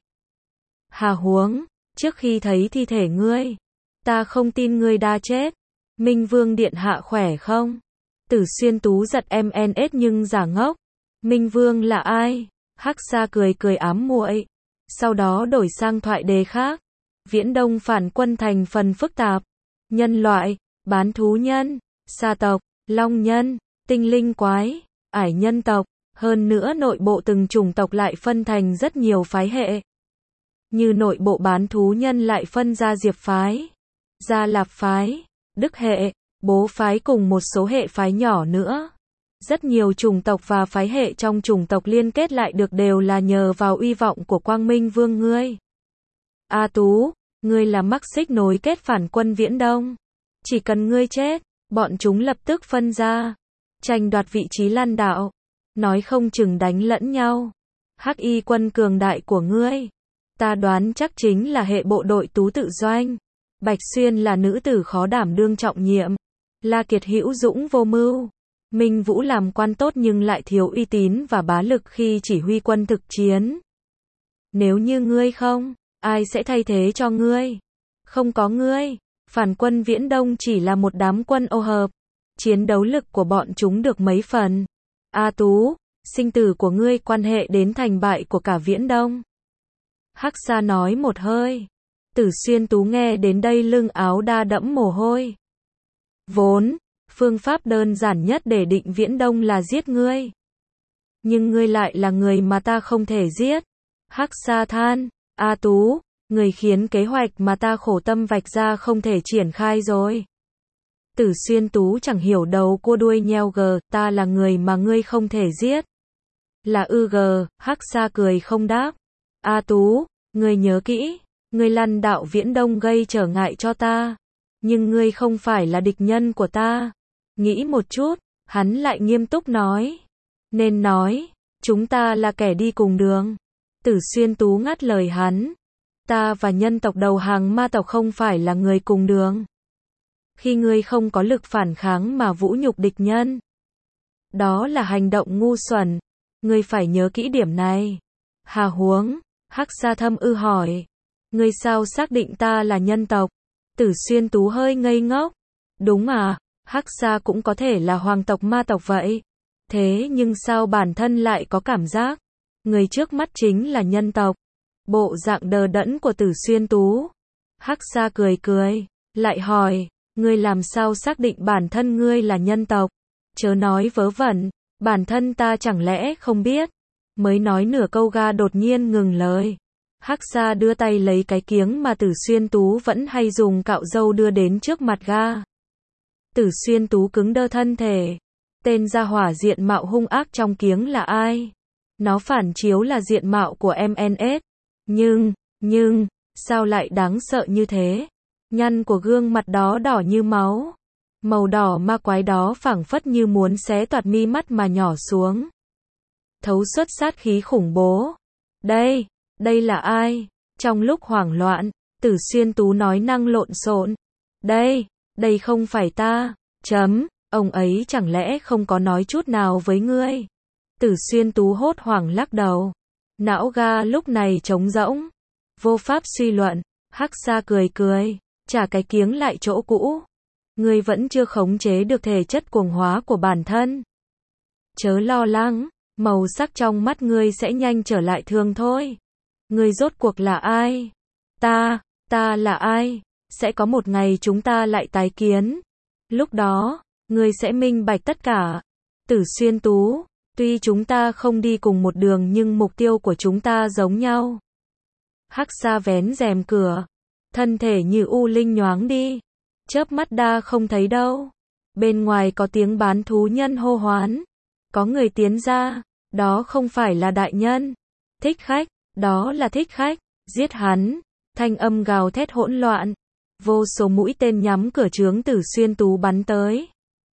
Hà huống, trước khi thấy thi thể ngươi, ta không tin ngươi đã chết. Minh Vương điện hạ khỏe không? Tử Xuyên Tú giật em en ét nhưng giả ngốc. Minh Vương là ai? Hắc Sa cười cười ám muội. Sau đó đổi sang thoại đề khác. Viễn Đông phản quân thành phần phức tạp. Nhân loại, bán thú nhân, sa tộc, long nhân, tinh linh quái, ải nhân tộc. Hơn nữa nội bộ từng chủng tộc lại phân thành rất nhiều phái hệ. Như nội bộ bán thú nhân lại phân ra Diệp phái, Gia Lạp phái, Đức hệ, Bố phái cùng một số hệ phái nhỏ nữa. Rất nhiều chủng tộc và phái hệ trong chủng tộc liên kết lại được đều là nhờ vào uy vọng của Quang Minh Vương ngươi. A Tú, ngươi là mắc xích nối kết phản quân Viễn Đông. Chỉ cần ngươi chết, bọn chúng lập tức phân ra, tranh đoạt vị trí lan đạo, nói không chừng đánh lẫn nhau. Hắc y quân cường đại của ngươi. Ta đoán chắc chính là hệ bộ đội Tú Tự Doanh. Bạch Xuyên là nữ tử khó đảm đương trọng nhiệm. La Kiệt hữu dũng vô mưu. Minh Vũ làm quan tốt nhưng lại thiếu uy tín và bá lực khi chỉ huy quân thực chiến. Nếu như ngươi không, ai sẽ thay thế cho ngươi? Không có ngươi, phản quân Viễn Đông chỉ là một đám quân ô hợp. Chiến đấu lực của bọn chúng được mấy phần. A Tú, sinh tử của ngươi quan hệ đến thành bại của cả Viễn Đông. Hắc Sa nói một hơi. Tử Xuyên Tú nghe đến đây lưng áo đa đẫm mồ hôi. Vốn, phương pháp đơn giản nhất để định Viễn Đông là giết ngươi. Nhưng ngươi lại là người mà ta không thể giết. Hắc Sa than, A Tú, người khiến kế hoạch mà ta khổ tâm vạch ra không thể triển khai rồi. Tử Xuyên Tú chẳng hiểu đầu cua đuôi nheo gờ, ta là người mà ngươi không thể giết. Là ư gờ, Hắc Sa cười không đáp. A Tú, ngươi nhớ kỹ, ngươi lăn đạo Viễn Đông gây trở ngại cho ta. Nhưng ngươi không phải là địch nhân của ta. Nghĩ một chút, hắn lại nghiêm túc nói. Nên nói, chúng ta là kẻ đi cùng đường. Tử Xuyên Tú ngắt lời hắn. Ta và nhân tộc đầu hàng ma tộc không phải là người cùng đường. Khi ngươi không có lực phản kháng mà vũ nhục địch nhân, đó là hành động ngu xuẩn. Ngươi phải nhớ kỹ điểm này. Hà huống, Hắc Sa thâm ư hỏi. Ngươi sao xác định ta là nhân tộc? Tử Xuyên Tú hơi ngây ngốc. Đúng à, Hắc Sa cũng có thể là hoàng tộc ma tộc vậy. Thế nhưng sao bản thân lại có cảm giác người trước mắt chính là nhân tộc? Bộ dạng đờ đẫn của Tử Xuyên Tú. Hắc Sa cười cười, lại hỏi, ngươi làm sao xác định bản thân ngươi là nhân tộc? Chớ nói vớ vẩn, bản thân ta chẳng lẽ không biết? Mới nói nửa câu ga đột nhiên ngừng lời. Hắc Sa đưa tay lấy cái kiếng mà Tử Xuyên Tú vẫn hay dùng cạo râu đưa đến trước mặt ga. Tử Xuyên Tú cứng đơ thân thể. Tên gia hỏa diện mạo hung ác trong kiếng là ai? Nó phản chiếu là diện mạo của em en ét. Nhưng, nhưng, sao lại đáng sợ như thế? Nhăn của gương mặt đó đỏ như máu. Màu đỏ ma quái đó phảng phất như muốn xé toạc mi mắt mà nhỏ xuống. Thấu xuất sát khí khủng bố. Đây, đây là ai? Trong lúc hoảng loạn, Tử Xuyên Tú nói năng lộn xộn. Đây, đây không phải ta. Chấm, ông ấy chẳng lẽ không có nói chút nào với ngươi? Tử Xuyên Tú hốt hoảng lắc đầu. Não ga lúc này trống rỗng. Vô pháp suy luận. Hắc Sa cười cười, trả cái kiếng lại chỗ cũ. Ngươi vẫn chưa khống chế được thể chất cuồng hóa của bản thân. Chớ lo lắng, màu sắc trong mắt ngươi sẽ nhanh trở lại thường thôi. Ngươi rốt cuộc là ai? Ta, ta là ai? Sẽ có một ngày chúng ta lại tái kiến. Lúc đó, ngươi sẽ minh bạch tất cả. Tử Xuyên Tú, tuy chúng ta không đi cùng một đường nhưng mục tiêu của chúng ta giống nhau. Hắc Sa vén rèm cửa, thân thể như u linh nhoáng đi. Chớp mắt đa không thấy đâu. Bên ngoài có tiếng bán thú nhân hô hoán. Có người tiến ra, đó không phải là đại nhân. Thích khách, đó là thích khách, giết hắn. Thanh âm gào thét hỗn loạn. Vô số mũi tên nhắm cửa trướng Tử Xuyên Tú bắn tới.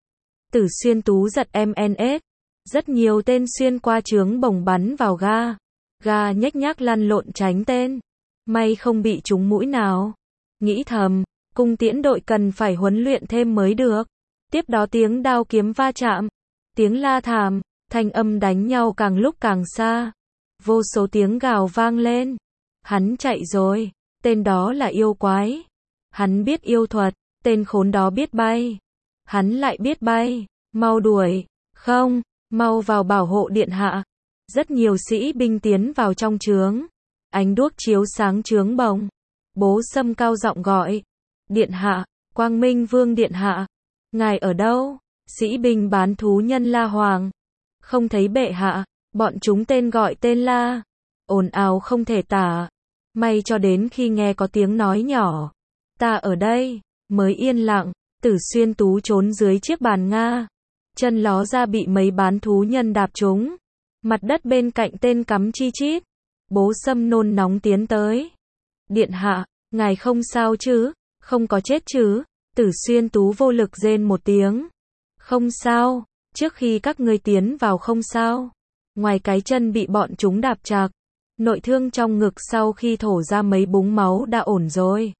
Tử Xuyên Tú giật em en ét. Rất nhiều tên xuyên qua trướng bổng bắn vào ga. Ga nhếch nhác lăn lộn tránh tên. May không bị trúng mũi nào. Nghĩ thầm, cung tiễn đội cần phải huấn luyện thêm mới được. Tiếp đó tiếng đao kiếm va chạm. Tiếng la thảm, thanh âm đánh nhau càng lúc càng xa. Vô số tiếng gào vang lên. Hắn chạy rồi. Tên đó là yêu quái. Hắn biết yêu thuật. Tên khốn đó biết bay. Hắn lại biết bay. Mau đuổi. Không, mau vào bảo hộ điện hạ. Rất nhiều sĩ binh tiến vào trong trướng. Ánh đuốc chiếu sáng trướng bồng. Bố Sâm cao giọng gọi. Điện hạ, Quang Minh Vương điện hạ. Ngài ở đâu? Sĩ binh bán thú nhân la hoàng. Không thấy bệ hạ. Bọn chúng tên gọi tên la. Ồn ào không thể tả. May cho đến khi nghe có tiếng nói nhỏ. Ta ở đây. Mới yên lặng. Tử Xuyên Tú trốn dưới chiếc bàn Nga. Chân ló ra bị mấy bán thú nhân đạp trúng. Mặt đất bên cạnh tên cắm chi chít. Bố Sâm nôn nóng tiến tới. Điện hạ, ngài không sao chứ? Không có chết chứ? Tử Xuyên Tú vô lực rên một tiếng. Không sao, trước khi các ngươi tiến vào không sao. ngoài cái chân bị bọn chúng đạp chạc. Nội thương trong ngực sau khi thổ ra mấy búng máu đã ổn rồi.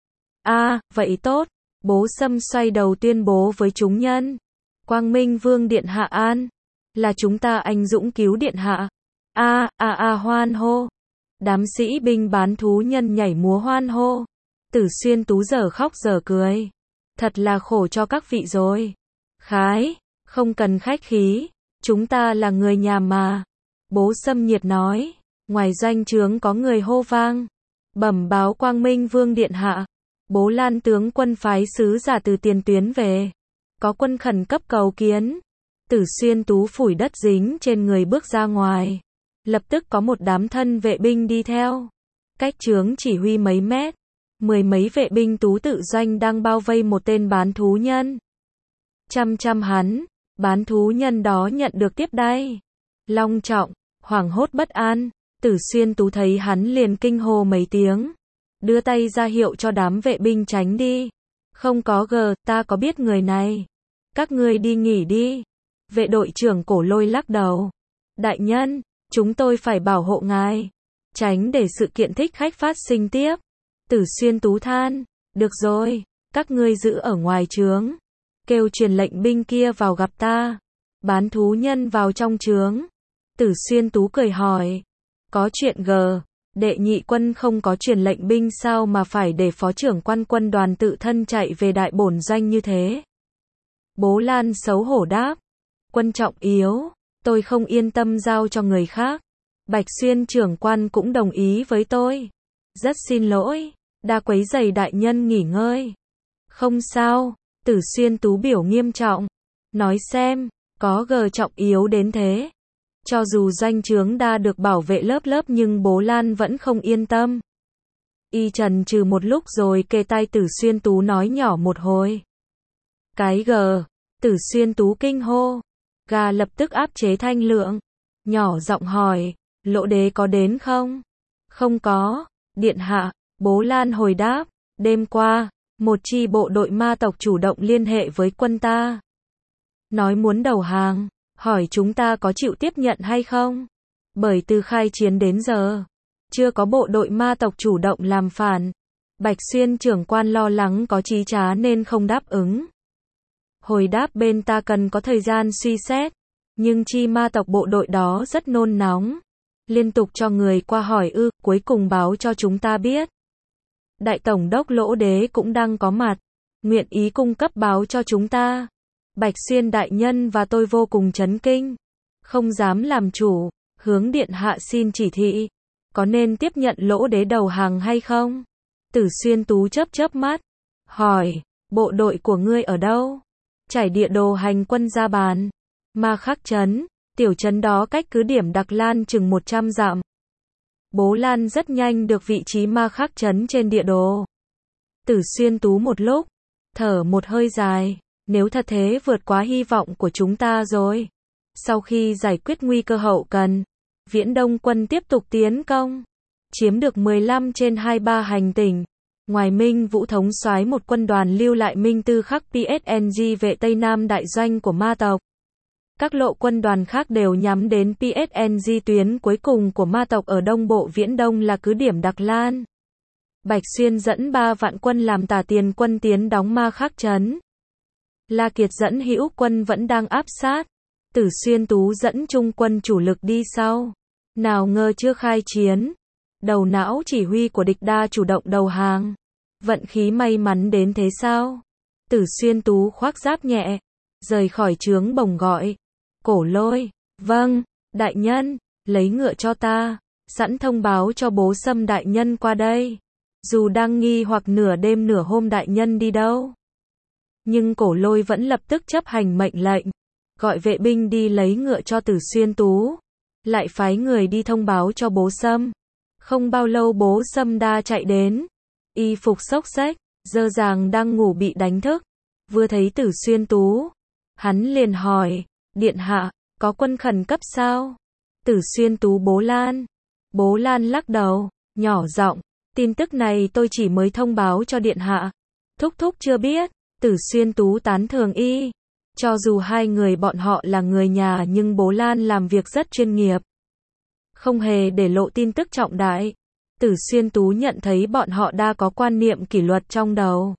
A, à, vậy tốt. Bố Sâm xoay đầu tuyên bố với chúng nhân. Quang Minh Vương điện hạ an. Là chúng ta anh dũng cứu điện hạ. A, a a hoan hô. Đám sĩ binh bán thú nhân nhảy múa hoan hô. Tử Xuyên Tú giờ khóc giờ cười. Thật là khổ cho các vị rồi. Khái, không cần khách khí. Chúng ta là người nhà mà. Bố Sâm nhiệt nói. Ngoài doanh trướng có người hô vang. Bẩm báo Quang Minh Vương điện hạ. Bố Lan tướng quân phái sứ giả từ tiền tuyến về. Có quân khẩn cấp cầu kiến. Tử Xuyên Tú phủi đất dính trên người bước ra ngoài. Lập tức có một đám thân vệ binh đi theo. Cách trướng chỉ huy mấy mét. Mười mấy vệ binh Tú tự doanh đang bao vây một tên bán thú nhân. Chăm chăm hắn. Bán thú nhân đó nhận được tiếp đãi long trọng, hoảng hốt bất an. Tử Xuyên Tú thấy hắn liền kinh hô mấy tiếng. Đưa tay ra hiệu cho đám vệ binh tránh đi. Không có gờ, ta có biết người này. Các ngươi đi nghỉ đi. Vệ đội trưởng Cổ Lôi lắc đầu. Đại nhân, chúng tôi phải bảo hộ ngài. Tránh để sự kiện thích khách phát sinh tiếp. Tử Xuyên Tú than. Được rồi, các ngươi giữ ở ngoài trướng. Kêu truyền lệnh binh kia vào gặp ta. Bán thú nhân vào trong trướng. Tử Xuyên Tú cười hỏi. Có chuyện gờ. Đệ nhị quân không có truyền lệnh binh sao mà phải để phó trưởng quan quân đoàn tự thân chạy về đại bổn doanh như thế? Bố Lan xấu hổ đáp. Quân trọng yếu, tôi không yên tâm giao cho người khác. Bạch Xuyên trưởng quan cũng đồng ý với tôi. Rất xin lỗi, đã quấy rầy đại nhân nghỉ ngơi. Không sao, Tử Xuyên Tú biểu nghiêm trọng. Nói xem, có gờ trọng yếu đến thế. Cho dù doanh trướng đa được bảo vệ lớp lớp nhưng bố Lan vẫn không yên tâm. Y trần trừ một lúc rồi kề tai Tử Xuyên Tú nói nhỏ một hồi. Cái gờ, Tử Xuyên Tú kinh hô. Gà lập tức áp chế thanh lượng. Nhỏ giọng hỏi, Lỗ đế có đến không? Không có, điện hạ, bố Lan hồi đáp. Đêm qua, một chi bộ đội ma tộc chủ động liên hệ với quân ta. Nói muốn đầu hàng. Hỏi chúng ta có chịu tiếp nhận hay không? Bởi từ khai chiến đến giờ, chưa có bộ đội ma tộc chủ động làm phản. Bạch Xuyên trưởng quan lo lắng có chí trá nên không đáp ứng. Hồi đáp bên ta cần có thời gian suy xét. Nhưng chi ma tộc bộ đội đó rất nôn nóng. Liên tục cho người qua hỏi ư, cuối cùng báo cho chúng ta biết. Đại tổng đốc Lỗ đế cũng đang có mặt. Nguyện ý cung cấp báo cho chúng ta. Bạch Xuyên đại nhân và tôi vô cùng chấn kinh. Không dám làm chủ, hướng điện hạ xin chỉ thị. Có nên tiếp nhận Lỗ đế đầu hàng hay không? Tử Xuyên Tú chớp chớp mắt. Hỏi, bộ đội của ngươi ở đâu? Trải địa đồ hành quân ra bàn. Ma Khắc trấn, tiểu trấn đó cách cứ điểm Đặc Lan chừng một trăm dặm. Bố Lan rất nhanh được vị trí Ma Khắc trấn trên địa đồ. Tử Xuyên Tú một lúc, thở một hơi dài. Nếu thật thế vượt quá hy vọng của chúng ta rồi. Sau khi giải quyết nguy cơ hậu cần, Viễn Đông quân tiếp tục tiến công. Chiếm được mười lăm trên hai mươi ba hành tinh. Ngoài Minh Vũ thống soái một quân đoàn lưu lại Minh Tư Khắc pê ét en giê vệ Tây Nam đại doanh của ma tộc. Các lộ quân đoàn khác đều nhắm đến pê ét en giê tuyến cuối cùng của ma tộc ở Đông Bộ Viễn Đông là cứ điểm Đặc Lan. Bạch Xuyên dẫn ba vạn quân làm tả tiền quân tiến đóng Ma Khắc trấn. La Kiệt dẫn hữu quân vẫn đang áp sát. Tử Xuyên Tú dẫn trung quân chủ lực đi sau. Nào ngờ chưa khai chiến. Đầu não chỉ huy của địch đa chủ động đầu hàng. Vận khí may mắn đến thế sao? Tử Xuyên Tú khoác giáp nhẹ. Rời khỏi trướng bồng gọi. Cổ Lôi. Vâng, đại nhân, lấy ngựa cho ta. Sẵn thông báo cho bố Sâm đại nhân qua đây. Dù đang nghi hoặc nửa đêm nửa hôm đại nhân đi đâu. Nhưng Cổ Lôi vẫn lập tức chấp hành mệnh lệnh. Gọi vệ binh đi lấy ngựa cho Tử Xuyên Tú. Lại phái người đi thông báo cho bố Sâm. Không bao lâu bố Sâm đa chạy đến. Y phục xốc xếch, dơ dàng đang ngủ bị đánh thức. Vừa thấy Tử Xuyên Tú. Hắn liền hỏi, điện hạ, có quân khẩn cấp sao? Tử Xuyên Tú bố Lan. Bố Lan lắc đầu, nhỏ giọng, tin tức này tôi chỉ mới thông báo cho điện hạ. Thúc thúc chưa biết. Tử Xuyên Tú tán thường y. Cho dù hai người bọn họ là người nhà nhưng bố Lan làm việc rất chuyên nghiệp. Không hề để lộ tin tức trọng đại. Tử Xuyên Tú nhận thấy bọn họ đã có quan niệm kỷ luật trong đầu.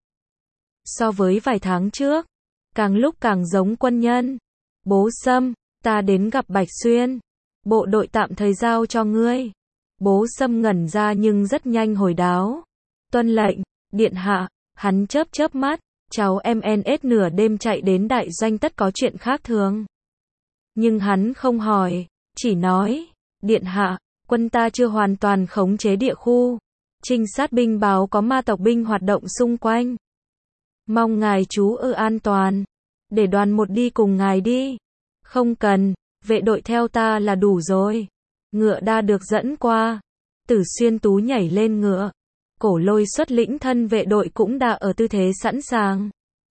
So với vài tháng trước, càng lúc càng giống quân nhân. Bố Sâm, ta đến gặp Bạch Xuyên. Bộ đội tạm thời giao cho ngươi. Bố Sâm ngẩn ra nhưng rất nhanh hồi đáo. Tuân lệnh, điện hạ. Hắn chớp chớp mắt. Cháu em en ét nửa đêm chạy đến đại doanh tất có chuyện khác thường. Nhưng hắn không hỏi, chỉ nói, điện hạ, quân ta chưa hoàn toàn khống chế địa khu. Trinh sát binh báo có ma tộc binh hoạt động xung quanh. Mong ngài trú ở an toàn. Để đoàn một đi cùng ngài đi. Không cần, vệ đội theo ta là đủ rồi. Ngựa đã được dẫn qua. Tử Xuyên Tú nhảy lên ngựa. Cổ Lôi xuất lĩnh thân vệ đội cũng đã ở tư thế sẵn sàng.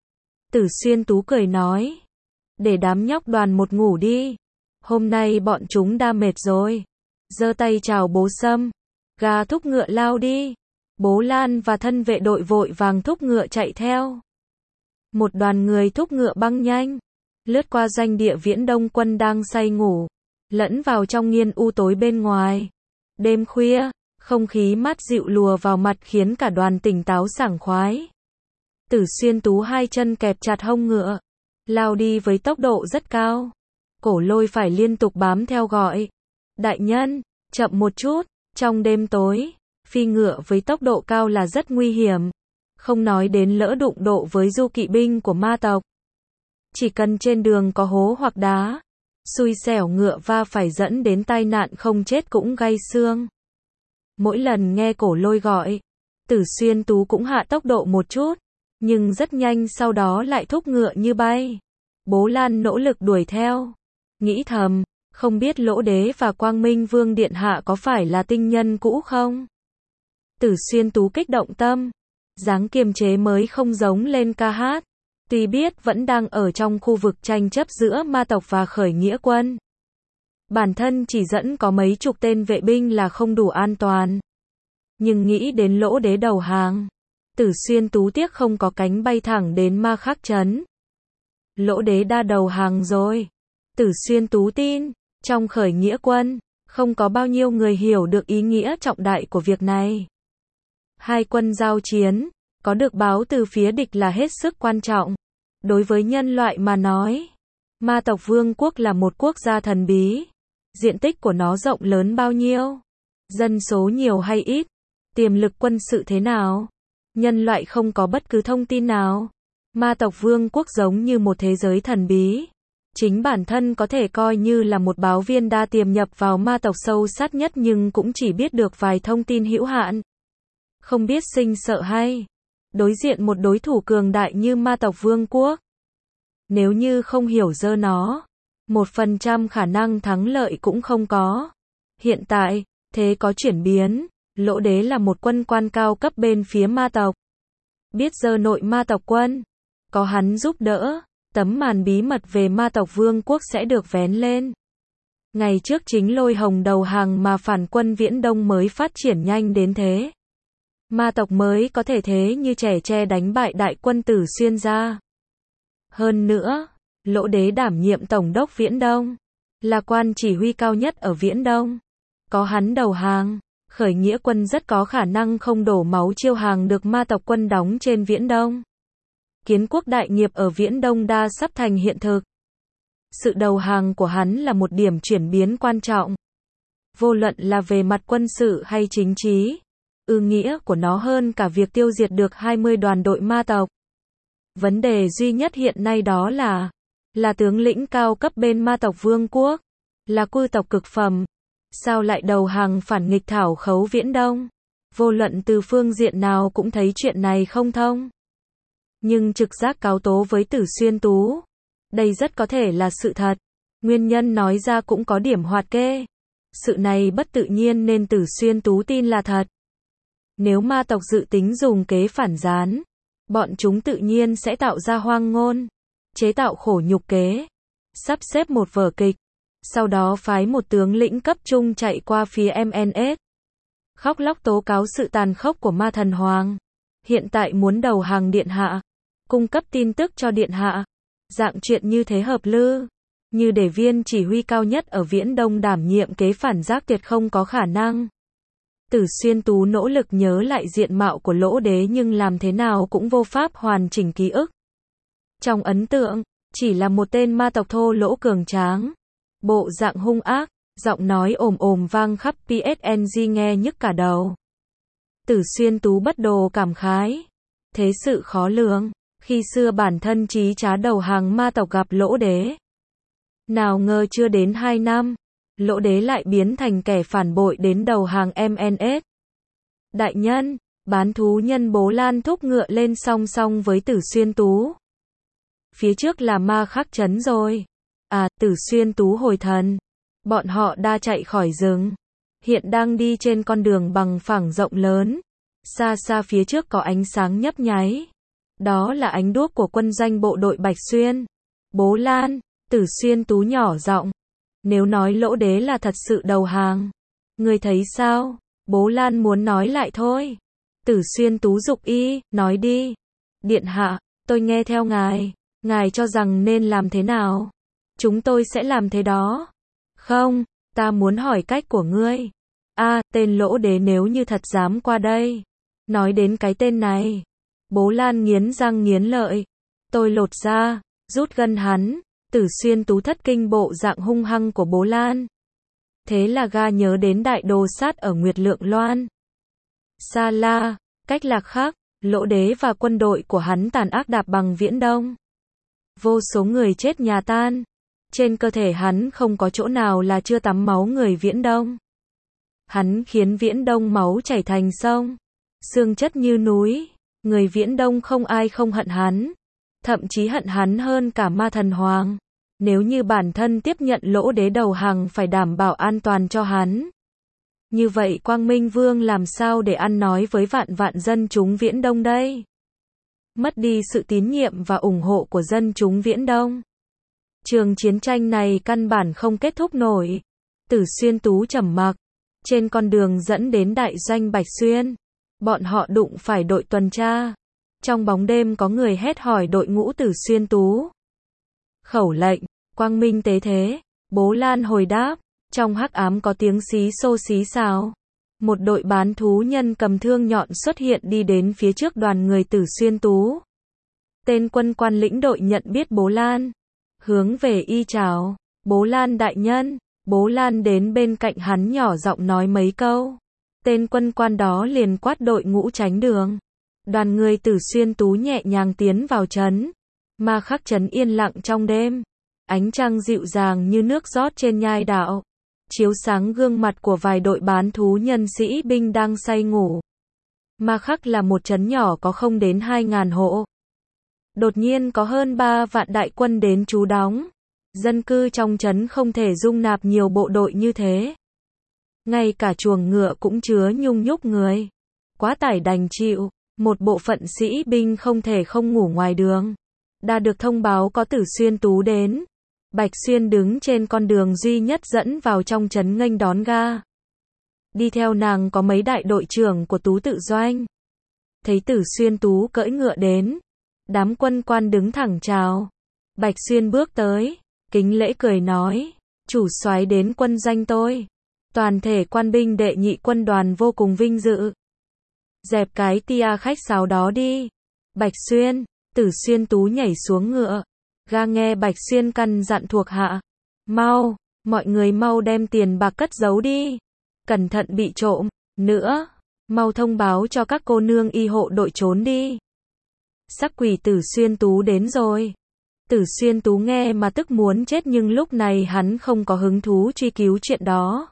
Tử Xuyên Tú cười nói. Để đám nhóc đoàn một ngủ đi. Hôm nay bọn chúng đã mệt rồi. Giơ tay chào bố Sâm. Gà thúc ngựa lao đi. Bố Lan và thân vệ đội vội vàng thúc ngựa chạy theo. Một đoàn người thúc ngựa băng nhanh. Lướt qua doanh địa Viễn Đông quân đang say ngủ. Lẫn vào trong nghiên u tối bên ngoài. Đêm khuya. Không khí mát dịu lùa vào mặt khiến cả đoàn tỉnh táo sảng khoái. Tử Xuyên Tú hai chân kẹp chặt hông ngựa. Lao đi với tốc độ rất cao. Cổ Lôi phải liên tục bám theo gọi. Đại nhân, chậm một chút. Trong đêm tối, phi ngựa với tốc độ cao là rất nguy hiểm. Không nói đến lỡ đụng độ với du kỵ binh của ma tộc. Chỉ cần trên đường có hố hoặc đá. Xui xẻo ngựa va phải dẫn đến tai nạn không chết cũng gãy xương. Mỗi lần nghe Cổ Lôi gọi, Tử Xuyên Tú cũng hạ tốc độ một chút, nhưng rất nhanh sau đó lại thúc ngựa như bay. Bố Lan nỗ lực đuổi theo, nghĩ thầm, không biết Lỗ Đế và Quang Minh Vương điện hạ có phải là tinh nhân cũ không? Tử Xuyên Tú kích động tâm, dáng kiềm chế mới không giống lên ca hát, tuy biết vẫn đang ở trong khu vực tranh chấp giữa ma tộc và khởi nghĩa quân. Bản thân chỉ dẫn có mấy chục tên vệ binh là không đủ an toàn. Nhưng nghĩ đến Lỗ Đế đầu hàng. Tử Xuyên Tú tiếc không có cánh bay thẳng đến Ma Khắc Trấn. Lỗ Đế đã đầu hàng rồi. Tử Xuyên Tú tin, trong khởi nghĩa quân, không có bao nhiêu người hiểu được ý nghĩa trọng đại của việc này. Hai quân giao chiến, có được báo từ phía địch là hết sức quan trọng. Đối với nhân loại mà nói, ma tộc vương quốc là một quốc gia thần bí. Diện tích của nó rộng lớn bao nhiêu? Dân số nhiều hay ít? Tiềm lực quân sự thế nào? Nhân loại không có bất cứ thông tin nào. Ma tộc vương quốc giống như một thế giới thần bí. Chính bản thân có thể coi như là một báo viên đa tiềm nhập vào ma tộc sâu sát nhất nhưng cũng chỉ biết được vài thông tin hữu hạn. Không biết sinh sợ hay. Đối diện một đối thủ cường đại như ma tộc vương quốc. Nếu như không hiểu dơ nó, một phần trăm khả năng thắng lợi cũng không có. Hiện tại, thế có chuyển biến. Lỗ Đế là một quân quan cao cấp bên phía ma tộc. Biết dơ nội ma tộc quân. Có hắn giúp đỡ, tấm màn bí mật về ma tộc vương quốc sẽ được vén lên. Ngày trước chính Lôi Hồng đầu hàng mà phản quân Viễn Đông mới phát triển nhanh đến thế. Ma tộc mới có thể thế như trẻ tre đánh bại đại quân Tử Xuyên ra. Hơn nữa, Lỗ Đế đảm nhiệm Tổng đốc Viễn Đông, là quan chỉ huy cao nhất ở Viễn Đông. Có hắn đầu hàng, khởi nghĩa quân rất có khả năng không đổ máu chiêu hàng được ma tộc quân đóng trên Viễn Đông. Kiến quốc đại nghiệp ở Viễn Đông đa sắp thành hiện thực. Sự đầu hàng của hắn là một điểm chuyển biến quan trọng. Vô luận là về mặt quân sự hay chính trị, ư nghĩa của nó hơn cả việc tiêu diệt được hai mươi đoàn đội ma tộc. Vấn đề duy nhất hiện nay đó là, là tướng lĩnh cao cấp bên ma tộc vương quốc, là cư tộc cực phẩm. Sao lại đầu hàng phản nghịch thảo khấu Viễn Đông? Vô luận từ phương diện nào cũng thấy chuyện này không thông. Nhưng trực giác cáo tố với Tử Xuyên Tú. Đây rất có thể là sự thật. Nguyên nhân nói ra cũng có điểm hoạt kê. Sự này bất tự nhiên nên Tử Xuyên Tú tin là thật. Nếu ma tộc dự tính dùng kế phản gián, bọn chúng tự nhiên sẽ tạo ra hoang ngôn, chế tạo khổ nhục kế, sắp xếp một vở kịch, sau đó phái một tướng lĩnh cấp trung chạy qua phía em en ét, khóc lóc tố cáo sự tàn khốc của ma thần hoàng. Hiện tại muốn đầu hàng điện hạ, cung cấp tin tức cho điện hạ, Dạng chuyện như thế hợp lư. Như để viên chỉ huy cao nhất ở Viễn Đông đảm nhiệm kế phản giác tuyệt không có khả năng. Tử Xuyên Tú nỗ lực nhớ lại diện mạo của Lỗ Đế nhưng làm thế nào cũng vô pháp hoàn chỉnh ký ức. Trong ấn tượng, chỉ là một tên ma tộc thô lỗ cường tráng. Bộ dạng hung ác, giọng nói ồm ồm vang khắp pê ét en giê nghe nhức cả đầu. Tử Xuyên Tú bất đồ cảm khái. Thế sự khó lường, khi xưa bản thân trí trá đầu hàng ma tộc gặp Lỗ Đế. Nào ngờ chưa đến hai năm, Lỗ Đế lại biến thành kẻ phản bội đến đầu hàng em en ét. Đại nhân, bán thú nhân Bố Lan thúc ngựa lên song song với Tử Xuyên Tú. Phía trước là ma khắc trấn rồi. À, Tử Xuyên Tú hồi thần. Bọn họ đã chạy khỏi rừng. Hiện đang đi trên con đường bằng phẳng rộng lớn. Xa xa phía trước có ánh sáng nhấp nháy. Đó là ánh đuốc của quân doanh bộ đội Bạch Xuyên. Bố Lan, Tử Xuyên Tú nhỏ giọng. Nếu nói Lỗ Đế là thật sự đầu hàng. Ngươi thấy sao? Bố Lan muốn nói lại thôi. Tử Xuyên Tú giục y, nói đi. Điện hạ, tôi nghe theo ngài. Ngài cho rằng nên làm thế nào? Chúng tôi sẽ làm thế đó. Không, ta muốn hỏi cách của ngươi. A, tên Lỗ Đế nếu như thật dám qua đây. Nói đến cái tên này. Bố Lan nghiến răng nghiến lợi. Tôi lột ra, rút gân hắn. Tử Xuyên Tú thất kinh bộ dạng hung hăng của Bố Lan. Thế là ga nhớ đến đại đồ sát ở Nguyệt Lượng Loan. Sa La, cách lạc khác, Lỗ Đế và quân đội của hắn tàn ác đạp bằng Viễn Đông. Vô số người chết nhà tan. Trên cơ thể hắn không có chỗ nào là chưa tắm máu người Viễn Đông. Hắn khiến Viễn Đông máu chảy thành sông. Xương chất như núi. Người Viễn Đông không ai không hận hắn. Thậm chí hận hắn hơn cả ma thần hoàng. Nếu như bản thân tiếp nhận Lỗ Đế đầu hàng phải đảm bảo an toàn cho hắn. Như vậy Quang Minh Vương làm sao để ăn nói với vạn vạn dân chúng Viễn Đông đây? Mất đi sự tín nhiệm và ủng hộ của dân chúng Viễn Đông. Trường chiến tranh này căn bản không kết thúc nổi. Tử Xuyên Tú trầm mặc. Trên con đường dẫn đến đại doanh Bạch Xuyên, bọn họ đụng phải đội tuần tra. Trong bóng đêm có người hét hỏi đội ngũ Tử Xuyên Tú. Khẩu lệnh, quang minh tế thế. Bố Lan hồi đáp. Trong hắc ám có tiếng xí xô xí xào. Một đội bán thú nhân cầm thương nhọn xuất hiện đi đến phía trước đoàn người Tử Xuyên Tú. Tên quân quan lĩnh đội nhận biết Bố Lan. Hướng về y chào. Bố Lan đại nhân. Bố Lan đến bên cạnh hắn nhỏ giọng nói mấy câu. Tên quân quan đó liền quát đội ngũ tránh đường. Đoàn người Tử Xuyên Tú nhẹ nhàng tiến vào trấn. Ma khắc trấn yên lặng trong đêm. Ánh trăng dịu dàng như nước rót trên nhai đạo. Chiếu sáng gương mặt của vài đội bán thú nhân sĩ binh đang say ngủ. Ma khắc là một trấn nhỏ có không đến hai ngàn hộ. Đột nhiên có hơn ba vạn đại quân đến trú đóng. Dân cư trong trấn không thể dung nạp nhiều bộ đội như thế. Ngay cả chuồng ngựa cũng chứa nhung nhúc người. Quá tải đành chịu. Một bộ phận sĩ binh không thể không ngủ ngoài đường. Đã được thông báo có Tử Xuyên Tú đến. Bạch Xuyên đứng trên con đường duy nhất dẫn vào trong trấn nghênh đón ga. Đi theo nàng có mấy đại đội trưởng của Tú tự doanh. Thấy Tử Xuyên Tú cưỡi ngựa đến. Đám quân quan đứng thẳng chào. Bạch Xuyên bước tới. Kính lễ cười nói. Chủ soái đến quân doanh tôi. Toàn thể quan binh đệ nhị quân đoàn vô cùng vinh dự. Dẹp cái tia khách sáo đó đi. Bạch Xuyên. Tử Xuyên Tú nhảy xuống ngựa. Ga nghe Bạch Xuyên căn dặn thuộc hạ. Mau, mọi người mau đem tiền bạc cất giấu đi. Cẩn thận bị trộm. Nữa, mau thông báo cho các cô nương y hộ đội trốn đi. Sắc quỷ Tử Xuyên Tú đến rồi. Tử Xuyên Tú nghe mà tức muốn chết nhưng lúc này hắn không có hứng thú truy cứu chuyện đó.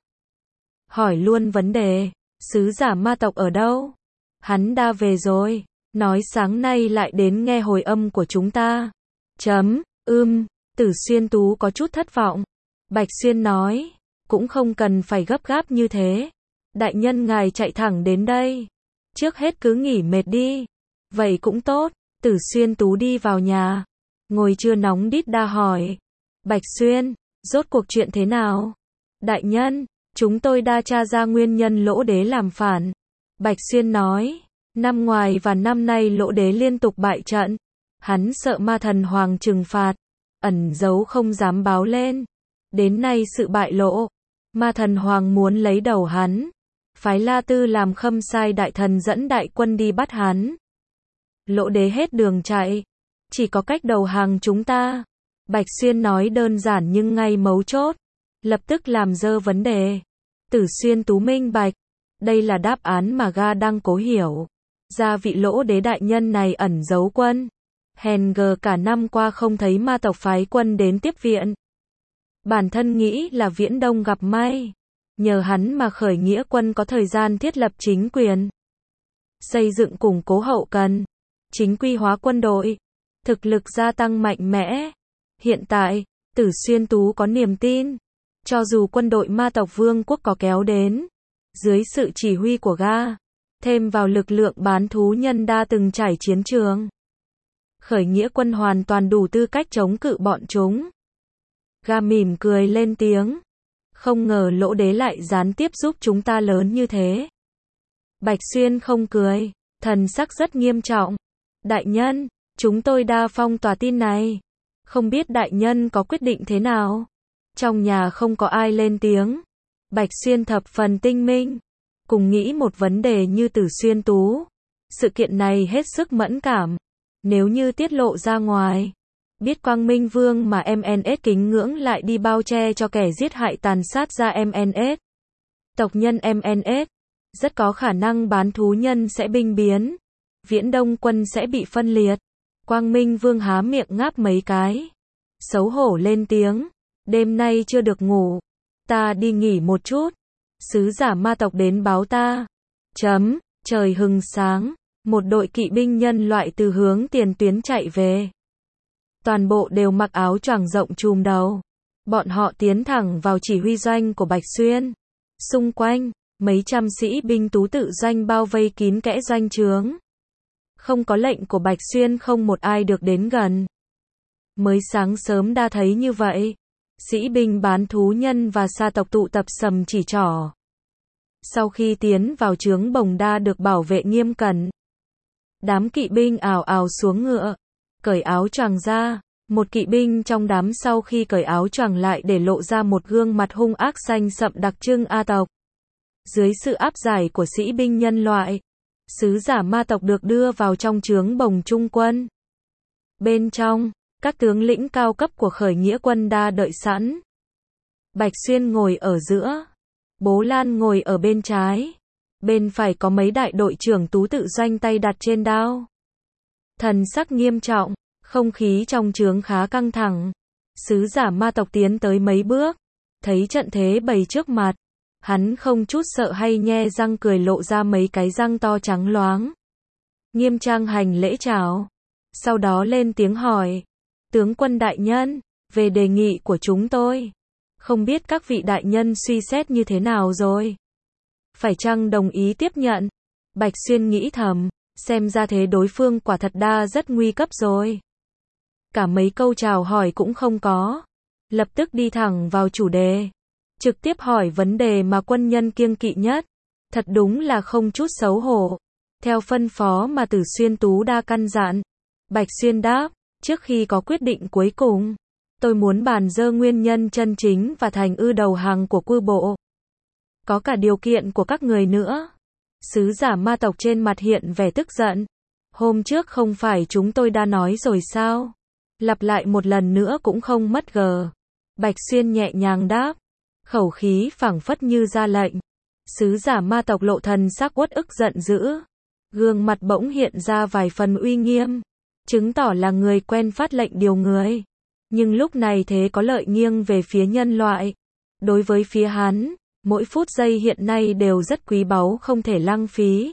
Hỏi luôn vấn đề. Sứ giả ma tộc ở đâu? Hắn đã về rồi. Nói sáng nay lại đến nghe hồi âm của chúng ta. Chấm, ưm, Tử Xuyên Tú có chút thất vọng. Bạch Xuyên nói, cũng không cần phải gấp gáp như thế. Đại nhân ngài chạy thẳng đến đây. Trước hết cứ nghỉ mệt đi. Vậy cũng tốt. Tử Xuyên Tú đi vào nhà. Ngồi trưa nóng đít đa hỏi. Bạch Xuyên, rốt cuộc chuyện thế nào? Đại nhân, chúng tôi đã tra ra nguyên nhân Lỗ Đế làm phản. Bạch Xuyên nói, năm ngoài và năm nay Lỗ Đế liên tục bại trận. Hắn sợ ma thần hoàng trừng phạt. ẩn giấu không dám báo lên. Đến nay sự bại lộ, Ma Thần Hoàng muốn lấy đầu hắn, phái La Tư làm khâm sai đại thần dẫn đại quân đi bắt hắn. Lỗ đế hết đường chạy, chỉ có cách đầu hàng chúng ta. Bạch Xuyên nói đơn giản nhưng ngay mấu chốt, lập tức làm dơ vấn đề. Tử Xuyên Tú minh bạch, đây là đáp án mà Ga đang cố hiểu. Ra vị lỗ đế đại nhân này ẩn giấu quân. Hèn gờ cả năm qua không thấy ma tộc phái quân đến tiếp viện. Bản thân nghĩ là Viễn Đông gặp may. Nhờ hắn mà khởi nghĩa quân có thời gian thiết lập chính quyền. Xây dựng củng cố hậu cần. Chính quy hóa quân đội. Thực lực gia tăng mạnh mẽ. Hiện tại, Tử Xuyên Tú có niềm tin. Cho dù quân đội ma tộc vương quốc có kéo đến. Dưới sự chỉ huy của Ga. Thêm vào lực lượng bán thú nhân đa từng trải chiến trường. Khởi nghĩa quân hoàn toàn đủ tư cách chống cự bọn chúng. Ga mỉm cười lên tiếng. Không ngờ lỗ đế lại gián tiếp giúp chúng ta lớn như thế. Bạch Xuyên không cười, thần sắc rất nghiêm trọng. Đại nhân, chúng tôi đã phong tỏa tin này. Không biết đại nhân có quyết định thế nào? Trong nhà không có ai lên tiếng. Bạch Xuyên thập phần tinh minh. Cùng nghĩ một vấn đề như Tử Xuyên Tú. Sự kiện này hết sức mẫn cảm. Nếu như tiết lộ ra ngoài, biết Quang Minh Vương mà em en ét kính ngưỡng lại đi bao che cho kẻ giết hại tàn sát ra em en ét. Tộc nhân em en ét, rất có khả năng bán thú nhân sẽ binh biến. Viễn Đông quân sẽ bị phân liệt. Quang Minh Vương há miệng ngáp mấy cái. Xấu hổ lên tiếng. Đêm nay chưa được ngủ. Ta đi nghỉ một chút. Sứ giả ma tộc đến báo ta. Chấm, trời hừng sáng. Một đội kỵ binh nhân loại từ hướng tiền tuyến chạy về. Toàn bộ đều mặc áo choàng rộng trùm đầu. Bọn họ tiến thẳng vào chỉ huy doanh của Bạch Xuyên. Xung quanh, mấy trăm sĩ binh tú tự doanh bao vây kín kẽ doanh trướng. Không có lệnh của Bạch Xuyên không một ai được đến gần. Mới sáng sớm đã thấy như vậy. Sĩ binh bán thú nhân và sa tộc tụ tập sầm chỉ trỏ. Sau khi tiến vào trướng bồng đa được bảo vệ nghiêm cẩn. Đám kỵ binh ào ào xuống ngựa. Cởi áo choàng ra. Một kỵ binh trong đám sau khi cởi áo choàng lại để lộ ra một gương mặt hung ác xanh sậm đặc trưng A tộc. Dưới sự áp giải của sĩ binh nhân loại, sứ giả ma tộc được đưa vào trong trướng bồng trung quân. Bên trong, các tướng lĩnh cao cấp của khởi nghĩa quân đã đợi sẵn. Bạch Xuyên ngồi ở giữa. Bố Lan ngồi ở bên trái. Bên phải có mấy đại đội trưởng tú tự doanh tay đặt trên đao. Thần sắc nghiêm trọng, không khí trong trướng khá căng thẳng. Sứ giả ma tộc tiến tới mấy bước, thấy trận thế bày trước mặt. Hắn không chút sợ hay nhe răng cười lộ ra mấy cái răng to trắng loáng. Nghiêm trang hành lễ chào. Sau đó lên tiếng hỏi. Tướng quân đại nhân, về đề nghị của chúng tôi. Không biết các vị đại nhân suy xét như thế nào rồi? Phải chăng đồng ý tiếp nhận? Bạch Xuyên nghĩ thầm, xem ra thế đối phương quả thật đa rất nguy cấp rồi. Cả mấy câu chào hỏi cũng không có. Lập tức đi thẳng vào chủ đề. Trực tiếp hỏi vấn đề mà quân nhân kiêng kỵ nhất. Thật đúng là không chút xấu hổ. Theo phân phó mà Tử Xuyên Tú đa căn dặn. Bạch Xuyên đáp, trước khi có quyết định cuối cùng, tôi muốn bàn dơ nguyên nhân chân chính và thành ư đầu hàng của cư bộ. Có cả điều kiện của các người nữa. Sứ giả ma tộc trên mặt hiện vẻ tức giận. Hôm trước không phải chúng tôi đã nói rồi sao? Lặp lại một lần nữa cũng không mất gờ. Bạch Xuyên nhẹ nhàng đáp. Khẩu khí phảng phất như ra lệnh. Sứ giả ma tộc lộ thần sắc uất ức giận dữ. Gương mặt bỗng hiện ra vài phần uy nghiêm. Chứng tỏ là người quen phát lệnh điều người. Nhưng lúc này thế có lợi nghiêng về phía nhân loại. Đối với phía hắn, mỗi phút giây hiện nay đều rất quý báu không thể lãng phí.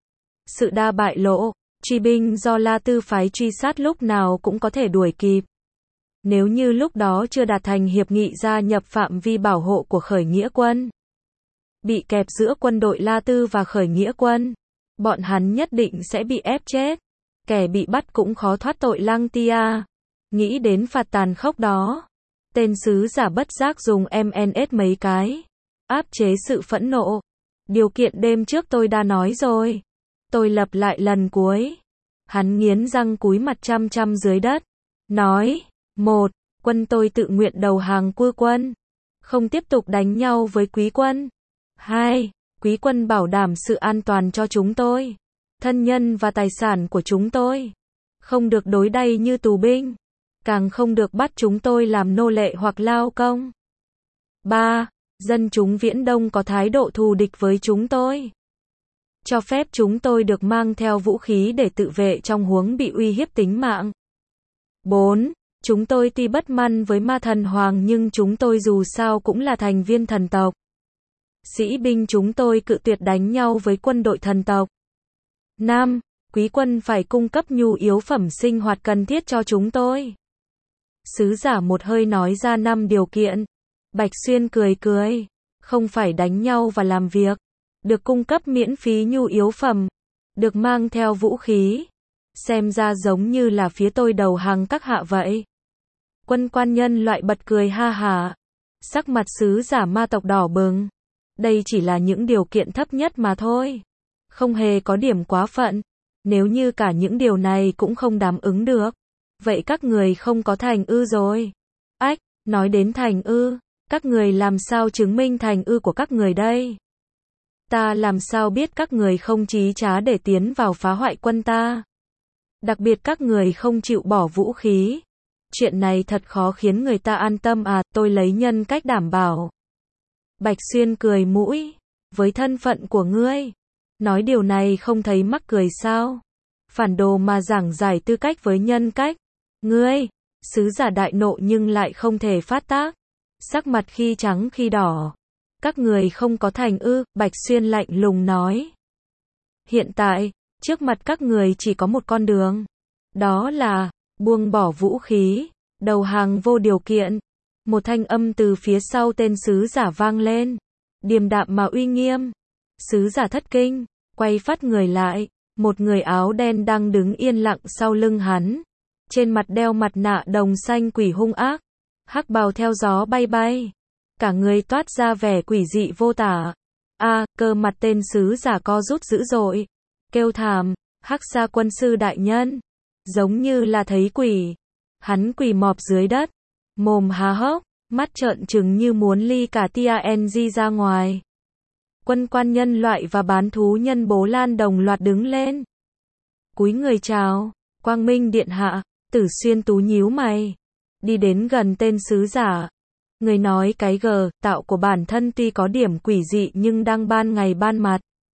Sự đa bại lộ, truy binh do La Tư phái truy sát lúc nào cũng có thể đuổi kịp. Nếu như lúc đó chưa đạt thành hiệp nghị gia nhập phạm vi bảo hộ của khởi nghĩa quân, bị kẹp giữa quân đội La Tư và khởi nghĩa quân, bọn hắn nhất định sẽ bị ép chết. Kẻ bị bắt cũng khó thoát tội Lăng Tia. Nghĩ đến phạt tàn khốc đó, tên sứ giả bất giác dùng em en ét mấy cái, áp chế sự phẫn nộ. Điều kiện đêm trước tôi đã nói rồi. Tôi lặp lại lần cuối. Hắn nghiến răng cúi mặt chăm chăm dưới đất. Nói, một, Quân tôi tự nguyện đầu hàng Cư quân. Không tiếp tục đánh nhau với Quý quân. hai. Quý quân bảo đảm sự an toàn cho chúng tôi, thân nhân và tài sản của chúng tôi. Không được đối đày như tù binh. Càng không được bắt chúng tôi làm nô lệ hoặc lao công. ba. Dân chúng Viễn Đông có thái độ thù địch với chúng tôi. Cho phép chúng tôi được mang theo vũ khí để tự vệ trong huống bị uy hiếp tính mạng. bốn. Chúng tôi tuy bất mãn với ma thần hoàng nhưng chúng tôi dù sao cũng là thành viên thần tộc. Sĩ binh chúng tôi cự tuyệt đánh nhau với quân đội thần tộc. năm. Quý quân phải cung cấp nhu yếu phẩm sinh hoạt cần thiết cho chúng tôi. Sứ giả một hơi nói ra năm điều kiện. Bạch Xuyên cười cười. Không phải đánh nhau và làm việc. Được cung cấp miễn phí nhu yếu phẩm. Được mang theo vũ khí. Xem ra giống như là phía tôi đầu hàng các hạ vậy. Quân quan nhân loại bật cười ha hả. Sắc mặt sứ giả ma tộc đỏ bừng. Đây chỉ là những điều kiện thấp nhất mà thôi. Không hề có điểm quá phận. Nếu như cả những điều này cũng không đáp ứng được. Vậy các người không có thành ư rồi. Ách, nói đến thành ư. Các người làm sao chứng minh thành ư của các người đây? Ta làm sao biết các người không chí trá để tiến vào phá hoại quân ta? Đặc biệt các người không chịu bỏ vũ khí. Chuyện này thật khó khiến người ta an tâm à, tôi lấy nhân cách đảm bảo. Bạch Xuyên cười mũi. Với thân phận của ngươi, nói điều này không thấy mắc cười sao? Phản đồ mà giảng giải tư cách với nhân cách. Ngươi, sứ giả đại nộ nhưng lại không thể phát tác. Sắc mặt khi trắng khi đỏ. Các người không có thành ư, Bạch Xuyên lạnh lùng nói. Hiện tại, trước mặt các người chỉ có một con đường. Đó là, buông bỏ vũ khí, đầu hàng vô điều kiện. Một thanh âm từ phía sau tên sứ giả vang lên. Điềm đạm mà uy nghiêm. Sứ giả thất kinh, quay phát người lại. Một người áo đen đang đứng yên lặng sau lưng hắn. Trên mặt đeo mặt nạ đồng xanh quỷ hung ác. Hắc bào theo gió bay bay. Cả người toát ra vẻ quỷ dị vô tả. A, cơ mặt tên sứ giả co rút dữ dội. Kêu thảm, Hắc Sa quân sư đại nhân. Giống như là thấy quỷ. Hắn quỳ mọp dưới đất. Mồm há hốc, mắt trợn trừng như muốn ly cả tang ra ngoài. Quân quan nhân loại và bán thú nhân Bố Lan đồng loạt đứng lên. Cúi người chào, Quang Minh điện hạ. Tử Xuyên Tú nhíu mày. Đi đến gần tên sứ giả. Người nói cái gờ, tạo của bản thân tuy có điểm quỷ dị nhưng đang ban ngày ban mặt.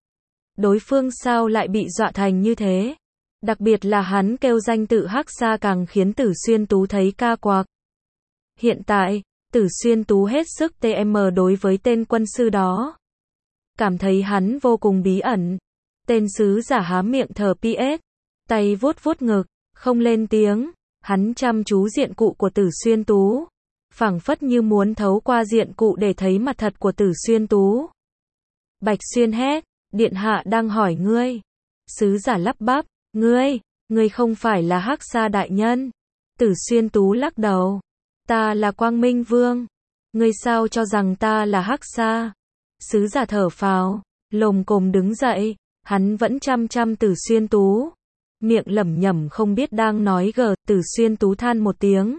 Đối phương sao lại bị dọa thành như thế? Đặc biệt là hắn kêu danh tự Hắc Sa càng khiến Tử Xuyên Tú thấy ca quặc. Hiện tại, Tử Xuyên Tú hết sức tm đối với tên quân sư đó. Cảm thấy hắn vô cùng bí ẩn. Tên sứ giả há miệng thở ps. Tay vuốt vuốt ngực, không lên tiếng. Hắn chăm chú diện cụ của Tử Xuyên Tú. Phảng phất như muốn thấu qua diện cụ để thấy mặt thật của Tử Xuyên Tú. Bạch Xuyên hét, điện hạ đang hỏi ngươi. Sứ giả lắp bắp, ngươi, ngươi không phải là Hắc Sa đại nhân. Tử Xuyên Tú lắc đầu. Ta là Quang Minh Vương. Ngươi sao cho rằng ta là Hắc Sa? Sứ giả thở phào, lồm cồm đứng dậy, hắn vẫn chăm chăm Tử Xuyên Tú. Miệng lẩm nhẩm không biết đang nói gờ, Tử Xuyên Tú than một tiếng.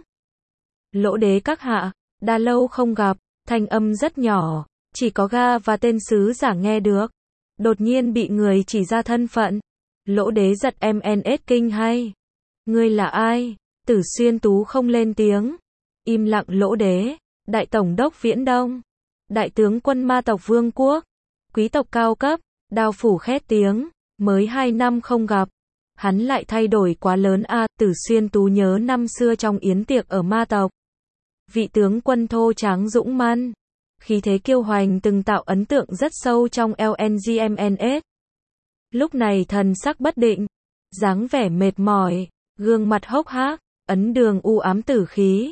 Lỗ đế các hạ, đã lâu không gặp, thanh âm rất nhỏ, chỉ có ga và tên sứ giả nghe được. Đột nhiên bị người chỉ ra thân phận. Lỗ đế giật em en ét kinh hay. Ngươi là ai? Tử Xuyên Tú không lên tiếng. Im lặng lỗ đế. Đại tổng đốc Viễn Đông. Đại tướng quân ma tộc Vương quốc. Quý tộc cao cấp. Đao phủ khét tiếng. Mới hai năm không gặp. Hắn lại thay đổi quá lớn a. À, Tử Xuyên Tú nhớ năm xưa trong yến tiệc ở ma tộc. Vị tướng quân thô tráng dũng mãnh. Khí thế kiêu hoành từng tạo ấn tượng rất sâu trong lờ en giê em en ét. Lúc này thần sắc bất định. Dáng vẻ mệt mỏi. Gương mặt hốc hác. Ấn đường u ám tử khí.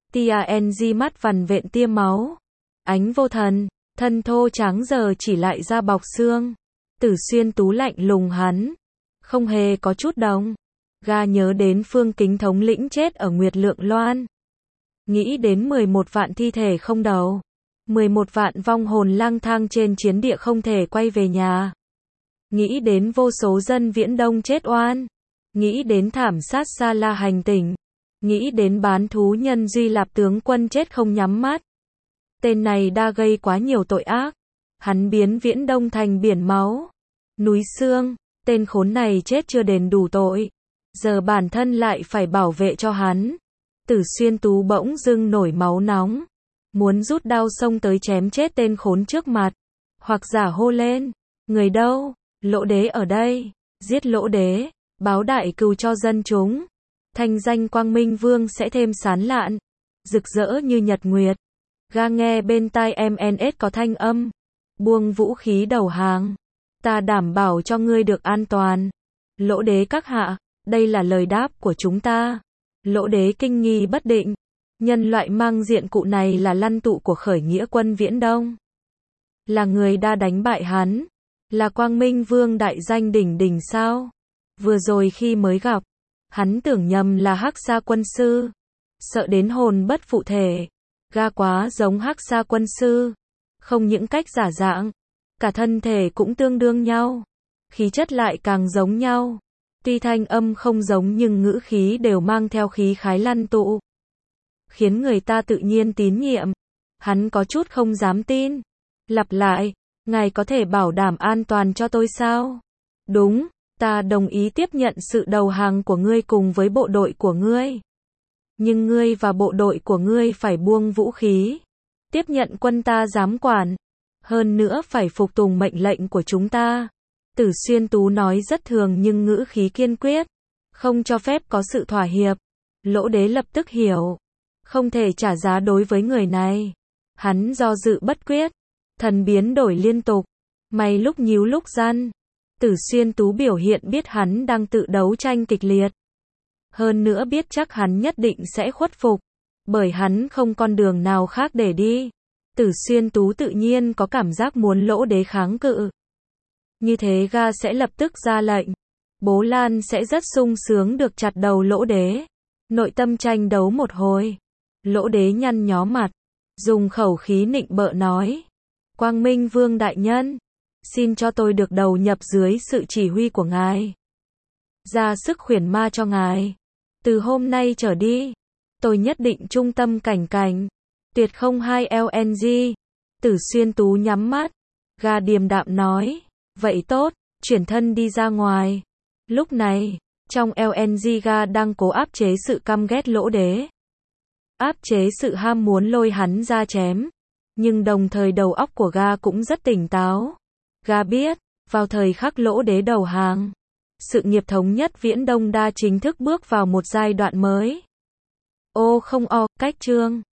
tang mắt vằn vện tia máu. Ánh vô thần. Thân thô tráng giờ chỉ lại da bọc xương. Tử Xuyên Tú lạnh lùng hắn. Không hề có chút đồng. Ga nhớ đến Phương Kính thống lĩnh chết ở Nguyệt Lượng Loan. Nghĩ đến mười một vạn thi thể không đầu. mười một vạn vong hồn lang thang trên chiến địa không thể quay về nhà. Nghĩ đến vô số dân Viễn Đông chết oan. Nghĩ đến thảm sát Sa La hành tỉnh. Nghĩ đến bán thú nhân Duy Lạp tướng quân chết không nhắm mắt. Tên này đã gây quá nhiều tội ác. Hắn biến Viễn Đông thành biển máu, núi xương. Tên khốn này chết chưa đền đủ tội. Giờ bản thân lại phải bảo vệ cho hắn. Tử Xuyên Tú bỗng dưng nổi máu nóng. Muốn rút đao xông tới chém chết tên khốn trước mặt. Hoặc giả hô lên. Người đâu? Lỗ đế ở đây. Giết lỗ đế. Báo đại cừu cho dân chúng. Thanh danh Quang Minh Vương sẽ thêm sán lạn. Rực rỡ như nhật nguyệt. Ga nghe bên tai em en ét có thanh âm. Buông vũ khí đầu hàng. Ta đảm bảo cho ngươi được an toàn. Lỗ đế các hạ, đây là lời đáp của chúng ta. Lỗ đế kinh nghi bất định. Nhân loại mang diện cụ này là lăn tụ của khởi nghĩa quân Viễn Đông. Là người đã đánh bại hắn. Là Quang Minh Vương đại danh đỉnh đỉnh sao? Vừa rồi khi mới gặp, hắn tưởng nhầm là Hắc Sa quân sư. Sợ đến hồn bất phụ thể. Ga quá giống Hắc Sa quân sư. Không những cách giả dạng, cả thân thể cũng tương đương nhau. Khí chất lại càng giống nhau. Tuy thanh âm không giống nhưng ngữ khí đều mang theo khí khái lăn tụ. Khiến người ta tự nhiên tín nhiệm. Hắn có chút không dám tin. Lặp lại, ngài có thể bảo đảm an toàn cho tôi sao? Đúng, ta đồng ý tiếp nhận sự đầu hàng của ngươi cùng với bộ đội của ngươi. Nhưng ngươi và bộ đội của ngươi phải buông vũ khí. Tiếp nhận quân ta giám quản. Hơn nữa phải phục tùng mệnh lệnh của chúng ta. Tử Xuyên Tú nói rất thường nhưng ngữ khí kiên quyết. Không cho phép có sự thỏa hiệp. Lỗ đế lập tức hiểu. Không thể trả giá đối với người này. Hắn do dự bất quyết. Thần biến đổi liên tục. Mày lúc nhíu lúc răn. Tử Xuyên Tú biểu hiện biết hắn đang tự đấu tranh kịch liệt. Hơn nữa biết chắc hắn nhất định sẽ khuất phục. Bởi hắn không con đường nào khác để đi. Tử Xuyên Tú tự nhiên có cảm giác muốn lỗ đế kháng cự. Như thế Ga sẽ lập tức ra lệnh. Bố Lan sẽ rất sung sướng được chặt đầu lỗ đế. Nội tâm tranh đấu một hồi. Lỗ đế nhăn nhó mặt. Dùng khẩu khí nịnh bợ nói. Quang Minh Vương đại nhân. Xin cho tôi được đầu nhập dưới sự chỉ huy của ngài. Ra sức khuyển ma cho ngài. Từ hôm nay trở đi. Tôi nhất định trung tâm cảnh cảnh. Tuyệt không hai lờ en giê. Tử Xuyên Tú nhắm mắt. Ga điềm đạm nói. Vậy tốt, chuyển thân đi ra ngoài. Lúc này, trong lờ en giê Ga đang cố áp chế sự căm ghét lỗ đế. Áp chế sự ham muốn lôi hắn ra chém. Nhưng đồng thời đầu óc của Ga cũng rất tỉnh táo. Ga biết, vào thời khắc lỗ đế đầu hàng, sự nghiệp thống nhất Viễn Đông đã chính thức bước vào một giai đoạn mới. Ô không o, cách chương.